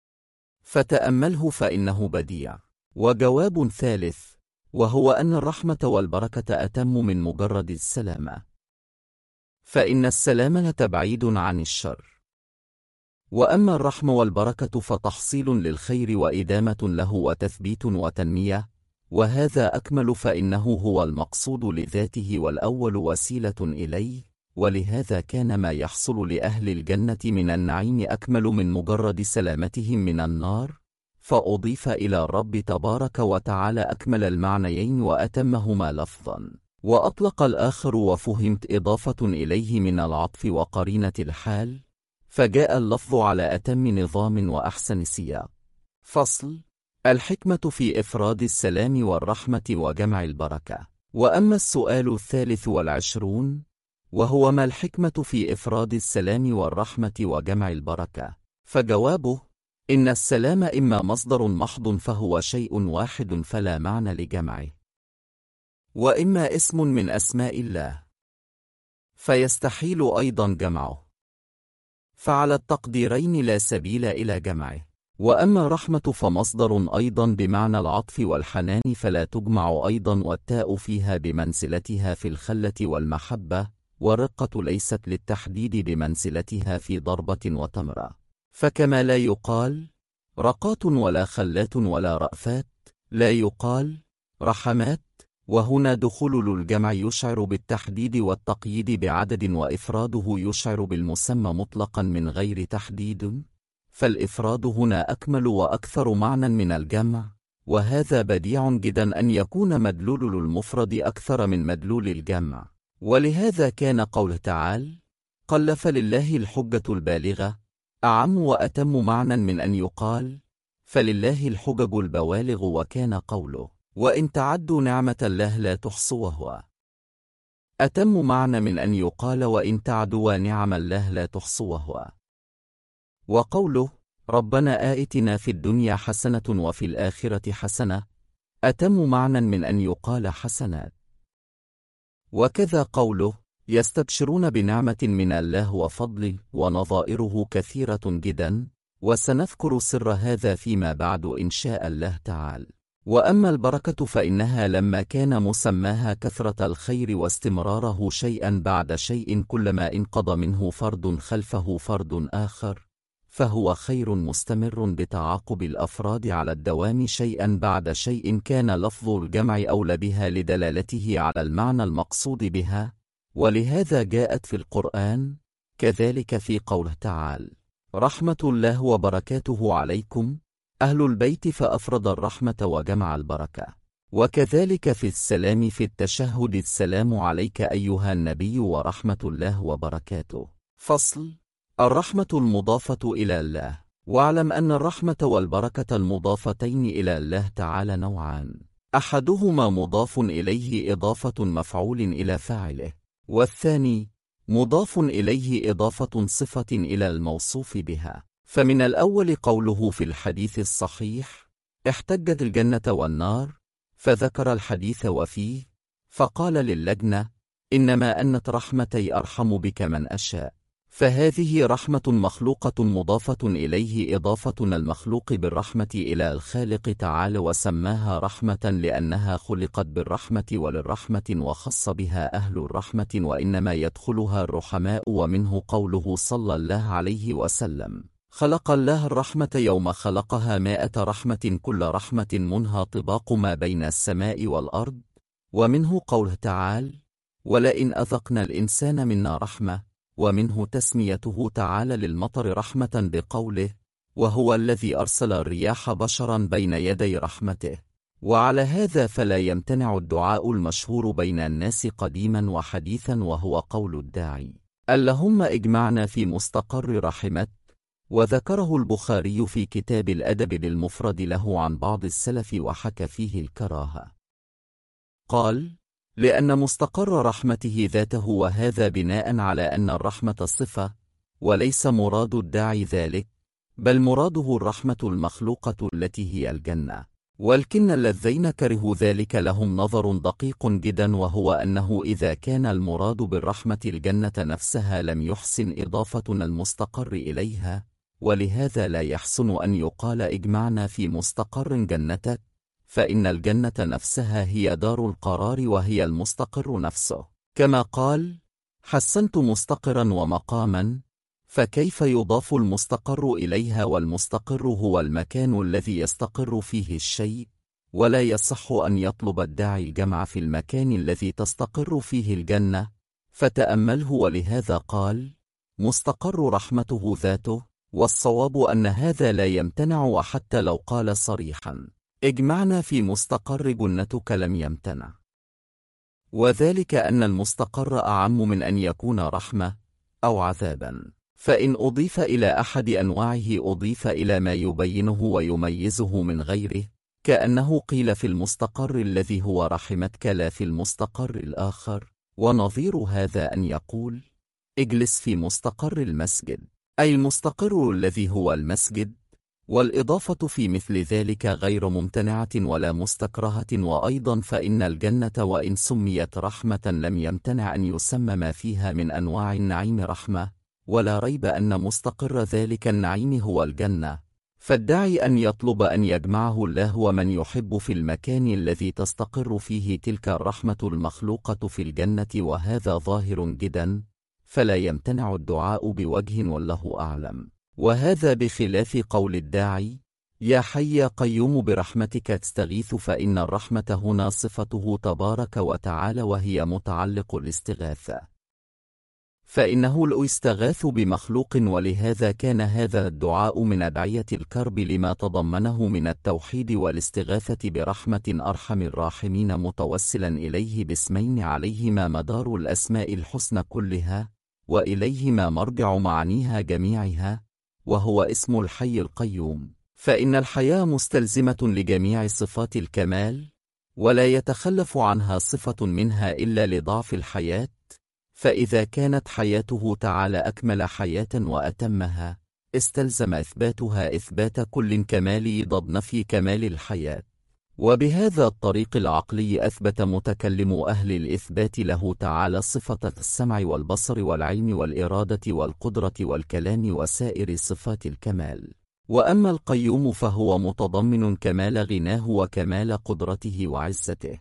فتأمله فإنه بديع. وجواب ثالث وهو أن الرحمة والبركة أتم من مجرد السلامة، فإن السلامة تبعيد عن الشر، وأما الرحمة والبركة فتحصيل للخير وإدامة له وتثبيت وتنمية، وهذا أكمل فإنه هو المقصود لذاته والأول وسيلة إليه. ولهذا كان ما يحصل لأهل الجنة من النعيم أكمل من مجرد سلامتهم من النار، فأضيف إلى الرب تبارك وتعالى أكمل المعنيين وأتمهما لفظا، وأطلق الآخر وفهمت إضافة إليه من العطف وقرينة الحال، فجاء اللفظ على أتم نظام وأحسن سياق. فصل: الحكمة في إفراد السلام والرحمة وجمع البركة. وأما السؤال 23 وهو ما الحكمة في إفراد السلام والرحمة وجمع البركة، فجوابه إن السلام إما مصدر محض فهو شيء واحد فلا معنى لجمعه، وإما اسم من أسماء الله فيستحيل أيضا جمعه، فعلى التقديرين لا سبيل إلى جمعه. وأما الرحمة فمصدر أيضا بمعنى العطف والحنان فلا تجمع أيضا، والتاء فيها بمنزلتها في الخلة والمحبة، والرقة ليست للتحديد بمنزلتها في ضربة وتمرة، فكما لا يقال رقات ولا خلات ولا رأفات لا يقال رحمات. وهنا دخول الجمع يشعر بالتحديد والتقييد بعدد، وإفراده يشعر بالمسمى مطلقا من غير تحديد، فالإفراد هنا أكمل وأكثر معنى من الجمع، وهذا بديع جدا أن يكون مدلول المفرد أكثر من مدلول الجمع. ولهذا كان قوله تعالى قل فلله الحجة البالغة أعم وأتم معنى من أن يقال فلله الحجج البوالغ، وكان قوله وإن تعدوا نعمة الله لا تحصوها أتم معنى من أن يقال وإن تعدوا نعم الله لا تحصوها. وقوله ربنا آتنا في الدنيا حسنة وفي الآخرة حسنة أتم معنى من أن يقال حسنات. وكذا قوله يستبشرون بنعمة من الله وفضل، ونظائره كثيرة جدا، وسنذكر سر هذا فيما بعد إن شاء الله تعالى. وأما البركة فإنها لما كان مسماها كثرة الخير واستمراره شيئا بعد شيء كلما انقضى منه فرد خلفه فرد آخر، فهو خير مستمر بتعاقب الأفراد على الدوام شيئا بعد شيء، كان لفظ الجمع أولى بها لدلالته على المعنى المقصود بها، ولهذا جاءت في القرآن. كذلك في قوله تعالى رحمة الله وبركاته عليكم أهل البيت، فأفرد الرحمة وجمع البركة. وكذلك في السلام في التشهد السلام عليك أيها النبي ورحمة الله وبركاته. فصل: الرحمة المضافة إلى الله. واعلم أن الرحمة والبركة المضافتين إلى الله تعالى نوعان، أحدهما مضاف إليه إضافة مفعول إلى فاعله، والثاني مضاف إليه إضافة صفة إلى الموصوف بها. فمن الأول قوله في الحديث الصحيح احتجت الجنة والنار، فذكر الحديث وفيه فقال للجنة إنما أنت رحمتي أرحم بك من أشاء، فهذه رحمة مخلوقة مضافة إليه إضافتنا المخلوق بالرحمة إلى الخالق تعالى، وسماها رحمة لأنها خلقت بالرحمة وللرحمة وخص بها أهل الرحمة، وإنما يدخلها الرحماء. ومنه قوله صلى الله عليه وسلم: خلق الله الرحمة يوم خلقها 100 رحمة، كل رحمة منها طباق ما بين السماء والأرض. ومنه قوله تعالى: ولئن أذقنا الإنسان منا رحمة. ومنه تسميته تعالى للمطر رحمة بقوله: وهو الذي أرسل الرياح بشرا بين يدي رحمته. وعلى هذا فلا يمتنع الدعاء المشهور بين الناس قديما وحديثا، وهو قول الداعي: اللهم اجمعنا في مستقر رحمت. وذكره البخاري في كتاب الأدب للمفرد له عن بعض السلف وحكى فيه الكراهة. قال: لأن مستقر رحمته ذاته، وهذا بناء على أن الرحمة صفة، وليس مراد الداعي ذلك، بل مراده الرحمة المخلوقة التي هي الجنة. ولكن الذين كرهوا ذلك لهم نظر دقيق جدا، وهو أنه إذا كان المراد بالرحمة الجنة نفسها لم يحسن إضافتنا المستقر إليها، ولهذا لا يحسن أن يقال اجمعنا في مستقر جنتك، فإن الجنة نفسها هي دار القرار وهي المستقر نفسه، كما قال: حسنت مستقرا ومقاما. فكيف يضاف المستقر إليها؟ والمستقر هو المكان الذي يستقر فيه الشيء، ولا يصح أن يطلب الداعي الجمع في المكان الذي تستقر فيه الجنة، فتأمله. ولهذا قال: مستقر رحمته ذاته. والصواب أن هذا لا يمتنع، وحتى لو قال صريحا اجمعنا في مستقر جنتك لم يمتنع، وذلك أن المستقر أعم من أن يكون رحمة أو عذابا، فإن أضيف إلى أحد أنواعه أضيف إلى ما يبينه ويميزه من غيره، كأنه قيل في المستقر الذي هو رحمتك لا في المستقر الآخر. ونظير هذا أن يقول: اجلس في مستقر المسجد، أي المستقر الذي هو المسجد. والإضافة في مثل ذلك غير ممتنعة ولا مستكرهة. وأيضا فإن الجنة وإن سميت رحمة لم يمتنع أن يسمى ما فيها من أنواع النعيم رحمة، ولا ريب أن مستقر ذلك النعيم هو الجنة. فالداعي أن يطلب أن يجمعه الله ومن يحب في المكان الذي تستقر فيه تلك الرحمة المخلوقة في الجنة، وهذا ظاهر جدا، فلا يمتنع الدعاء بوجه والله أعلم. وهذا بخلاف قول الداعي: يا حي يا قيوم برحمتك استغيث، فإن الرحمة هنا صفته تبارك وتعالى، وهي متعلق الاستغاثة، فإنه لا يستغاث بمخلوق. ولهذا كان هذا الدعاء من أدعية الكرب لما تضمنه من التوحيد والاستغاثة برحمة أرحم الراحمين، متوسلا إليه باسمين عليهما مدار الأسماء الحسنى كلها، وإليهما مرجع معانيها جميعها، وهو اسم الحي القيوم. فإن الحياة مستلزمة لجميع صفات الكمال، ولا يتخلف عنها صفة منها إلا لضعف الحياة، فإذا كانت حياته تعالى أكمل حياة وأتمها، استلزم إثباتها إثبات كل كمال ضد نفي كمال الحياة. وبهذا الطريق العقلي أثبت متكلم أهل الإثبات له تعالى صفة السمع والبصر والعلم والإرادة والقدرة والكلام وسائر صفات الكمال. وأما القيوم فهو متضمن كمال غناه وكمال قدرته وعزته،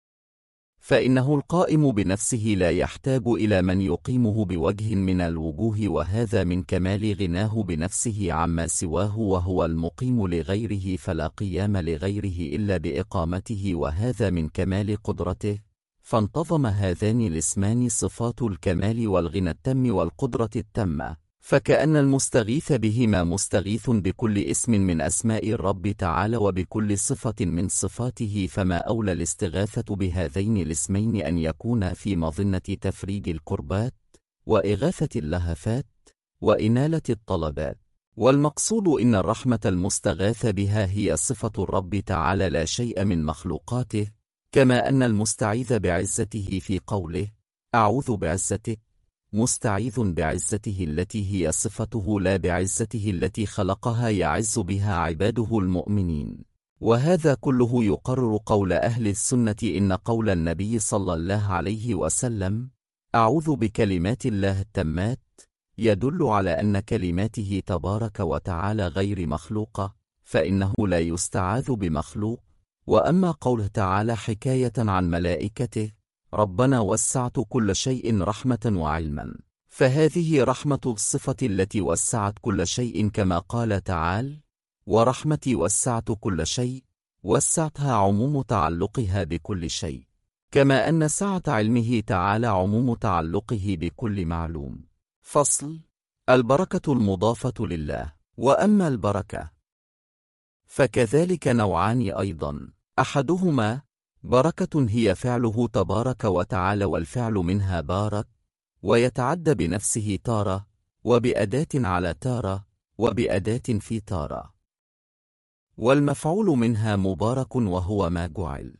فإنه القائم بنفسه لا يحتاج إلى من يقيمه بوجه من الوجوه، وهذا من كمال غناه بنفسه عما سواه، وهو المقيم لغيره، فلا قيام لغيره إلا بإقامته، وهذا من كمال قدرته. فانتظم هذان الاسمان صفات الكمال والغنى التام والقدرة التامة، فكأن المستغيث بهما مستغيث بكل اسم من أسماء الرب تعالى وبكل صفة من صفاته، فما أولى الاستغاثة بهذين الاسمين أن يكون في مظنة تفريج الكربات وإغاثة اللهفات وإنالة الطلبات. والمقصود إن الرحمة المستغاث بها هي صفة الرب تعالى لا شيء من مخلوقاته، كما أن المستعيذ بعزته في قوله أعوذ بعزتك مستعيذ بعزته التي هي صفته لا بعزته التي خلقها يعز بها عباده المؤمنين. وهذا كله يقرر قول أهل السنة إن قول النبي صلى الله عليه وسلم أعوذ بكلمات الله التامات يدل على أن كلماته تبارك وتعالى غير مخلوقة، فإنه لا يستعاذ بمخلوق. وأما قوله تعالى حكاية عن ملائكته ربنا وسعت كل شيء رحمة وعلما، فهذه رحمة الصفة التي وسعت كل شيء، كما قال تعالى ورحمتي وسعت كل شيء، وسعتها عموم تعلقها بكل شيء، كما أن سعة علمه تعالى عموم تعلقه بكل معلوم. فصل: البركة المضافة لله. وأما البركة فكذلك نوعان أيضا، أحدهما بركة هي فعله تبارك وتعالى، والفعل منها بارك، ويتعدى بنفسه تارة، وبأداة على تارة، وبأداة في تارة، والمفعول منها مبارك وهو ما جعل،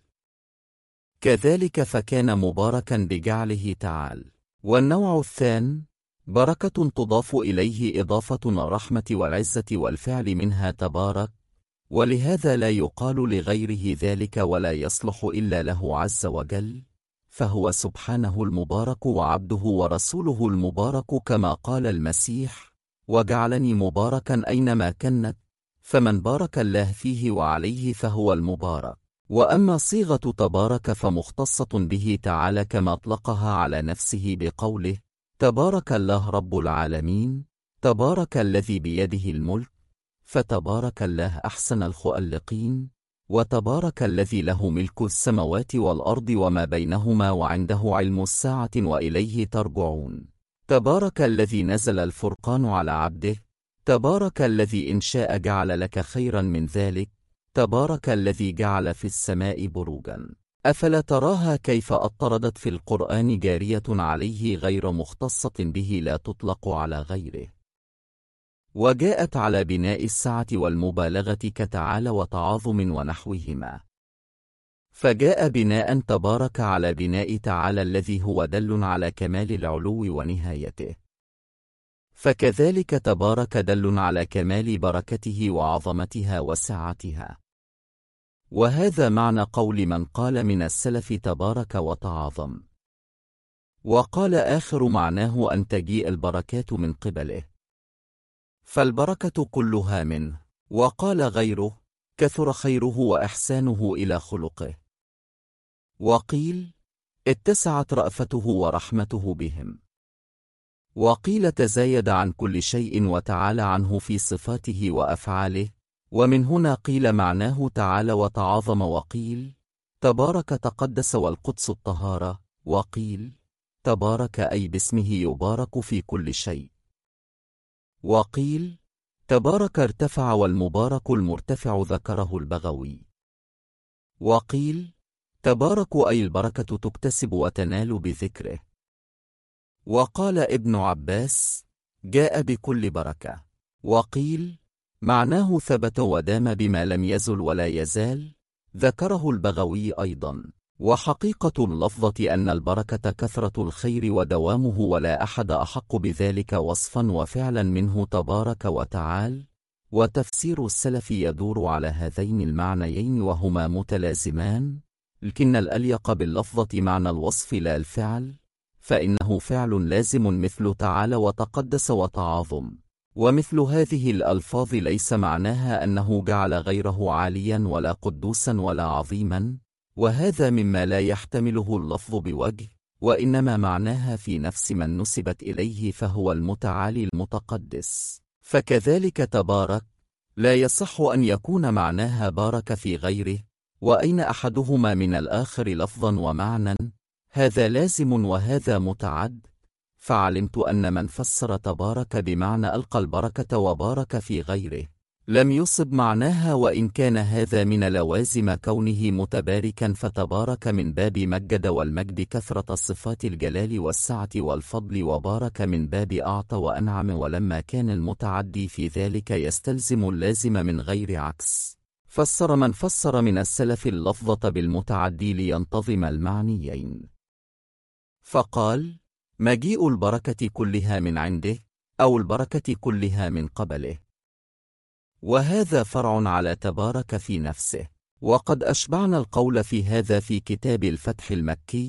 كذلك فكان مباركا بجعله تعالى. والنوع الثاني بركة تضاف إليه إضافة الرحمة والعزة، والفعل منها تبارك، ولهذا لا يقال لغيره ذلك ولا يصلح إلا له عز وجل، فهو سبحانه المبارك وعبده ورسوله المبارك، كما قال المسيح وجعلني مباركا أينما كنت، فمن بارك الله فيه وعليه فهو المبارك. وأما صيغة تبارك فمختصة به تعالى، كما أطلقها على نفسه بقوله تبارك الله رب العالمين، تبارك الذي بيده الملك، فتبارك الله أحسن الخالقين، وتبارك الذي له ملك السماوات والأرض وما بينهما وعنده علم الساعة وإليه ترجعون، تبارك الذي نزل الفرقان على عبده، تبارك الذي إن شاء جعل لك خيرا من ذلك، تبارك الذي جعل في السماء بروجا. أفلا تراها كيف أطردت في القرآن جارية عليه غير مختصة به لا تطلق على غيره، وجاءت على بناء السعة والمبالغة كتعالى وتعاظم ونحوهما، فجاء بناء تبارك على بناء تعالى الذي هو دل على كمال العلو ونهايته، فكذلك تبارك دل على كمال بركته وعظمتها وسعتها. وهذا معنى قول من قال من السلف تبارك وتعاظم. وقال آخر معناه أن تجيء البركات من قبله، فالبركة كلها منه. وقال غيره كثر خيره وإحسانه إلى خلقه. وقيل اتسعت رأفته ورحمته بهم. وقيل تزايد عن كل شيء وتعالى عنه في صفاته وأفعاله، ومن هنا قيل معناه تعالى وتعاظم. وقيل تبارك تقدس والقدس الطهارة. وقيل تبارك أي باسمه يبارك في كل شيء. وقيل تبارك ارتفع والمبارك المرتفع ذكره البغوي. وقيل تبارك أي البركة تكتسب وتنال بذكره. وقال ابن عباس جاء بكل بركة. وقيل معناه ثبت ودام بما لم يزل ولا يزال، ذكره البغوي أيضا. وحقيقة اللفظة أن البركة كثرة الخير ودوامه، ولا أحد أحق بذلك وصفا وفعلا منه تبارك وتعالى. وتفسير السلف يدور على هذين المعنيين وهما متلازمان، لكن الأليق باللفظة معنى الوصف لا الفعل، فإنه فعل لازم مثل تعالى وتقدس وتعاظم. ومثل هذه الألفاظ ليس معناها أنه جعل غيره عاليا ولا قدوسا ولا عظيما، وهذا مما لا يحتمله اللفظ بوجه، وإنما معناها في نفس من نسبت إليه فهو المتعالي المتقدس. فكذلك تبارك لا يصح أن يكون معناها بارك في غيره، وأين أحدهما من الآخر لفظا ومعنى، هذا لازم وهذا متعد. فعلمت أن من فسر تبارك بمعنى ألقى البركة وبارك في غيره لم يصب معناها، وإن كان هذا من لوازم كونه متباركا، فتبارك من باب مجد، والمجد كثرة صفات الجلال والسعة والفضل، وبارك من باب أعطى وأنعم، ولما كان المتعدي في ذلك يستلزم اللازم من غير عكس، فسر من فسر من السلف اللفظة بالمتعدي لينتظم المعنيين، فقال مجيء البركة كلها من عنده، أو البركة كلها من قبله. وهذا فرع على تبارك في نفسه. وقد أشبعنا القول في هذا في كتاب الفتح المكي،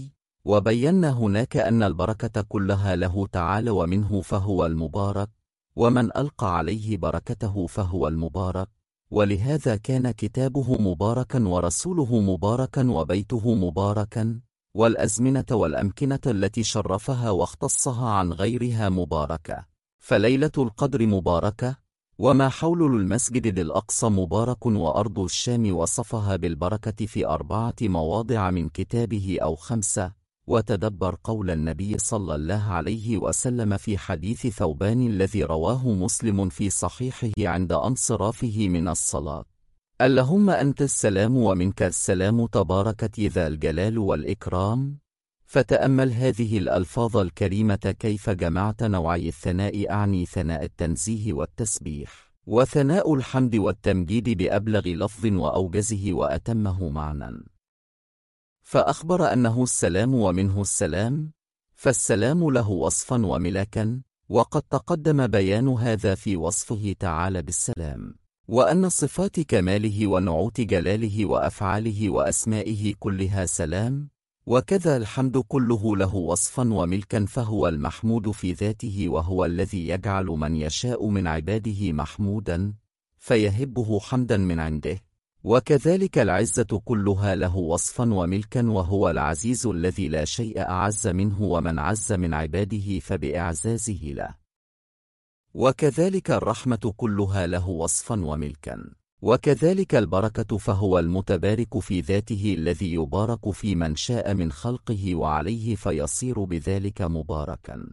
وبينا هناك أن البركة كلها له تعالى ومنه فهو المبارك، ومن ألقى عليه بركته فهو المبارك، ولهذا كان كتابه مباركا ورسوله مباركا وبيته مباركا، والأزمنة والأمكنة التي شرفها واختصها عن غيرها مباركة. فليلة القدر مباركة، وما حول المسجد الأقصى مبارك، وأرض الشام وصفها بالبركة في 4 مواضع من كتابه أو 5. وتدبر قول النبي صلى الله عليه وسلم في حديث ثوبان الذي رواه مسلم في صحيحه عند انصرافه من الصلاة: اللهم أنت السلام ومنك السلام تباركت ذا الجلال والإكرام. فتأمل هذه الألفاظ الكريمة كيف جمعت نوعي الثناء، أعني ثناء التنزيه والتسبيح، وثناء الحمد والتمجيد بأبلغ لفظ وأوجزه وأتمه معنى. فأخبر أنه السلام ومنه السلام، فالسلام له وصفا وملكا، وقد تقدم بيان هذا في وصفه تعالى بالسلام، وأن صفات كماله ونعوت جلاله وأفعاله وأسمائه كلها سلام. وكذا الحمد كله له وصفا وملكا، فهو المحمود في ذاته، وهو الذي يجعل من يشاء من عباده محمودا فيهبه حمدا من عنده. وكذلك العزة كلها له وصفا وملكا، وهو العزيز الذي لا شيء أعز منه، ومن عز من عباده فبإعزازه له. وكذلك الرحمة كلها له وصفا وملكا، وكذلك البركة، فهو المتبارك في ذاته الذي يبارك في من شاء من خلقه وعليه فيصير بذلك مباركا.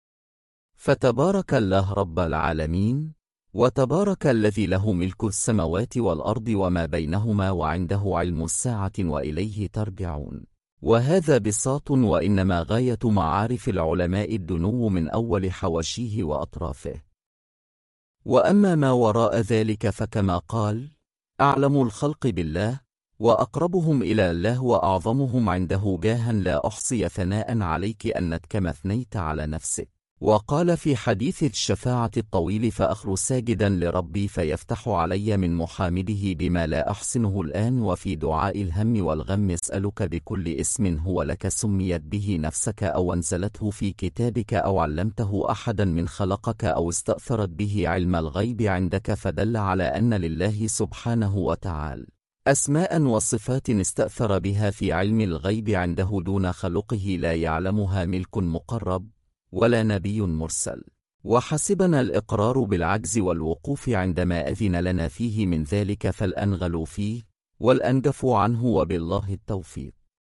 فتبارك الله رب العالمين، وتبارك الذي له ملك السماوات والأرض وما بينهما، وعنده علم الساعة وإليه ترجعون. وهذا بساط، وإنما غاية معارف العلماء الدنو من أول حواشيه وأطرافه. وأما ما وراء ذلك فكما قال: أعلم الخلق بالله، وأقربهم إلى الله، وأعظمهم عنده جاها، لا أحصي ثناء عليك أنك كما أثنيت على نفسك. وقال في حديث الشفاعة الطويل: فأخر ساجدا لربي فيفتح علي من محامده بما لا أحسنه الآن. وفي دعاء الهم والغم: اسألك بكل اسم هو لك سميت به نفسك، أو أنزلته في كتابك، أو علمته أحدا من خلقك، أو استأثرت به علم الغيب عندك. فدل على أن لله سبحانه وتعالى أسماء وصفات استأثر بها في علم الغيب عنده دون خلقه، لا يعلمها ملك مقرب ولا نبي مرسل. وحسبنا الإقرار بالعجز والوقوف عندما أذن لنا فيه من ذلك، فالأنغل فيه والأنجف عنه، وبالله التوفيق.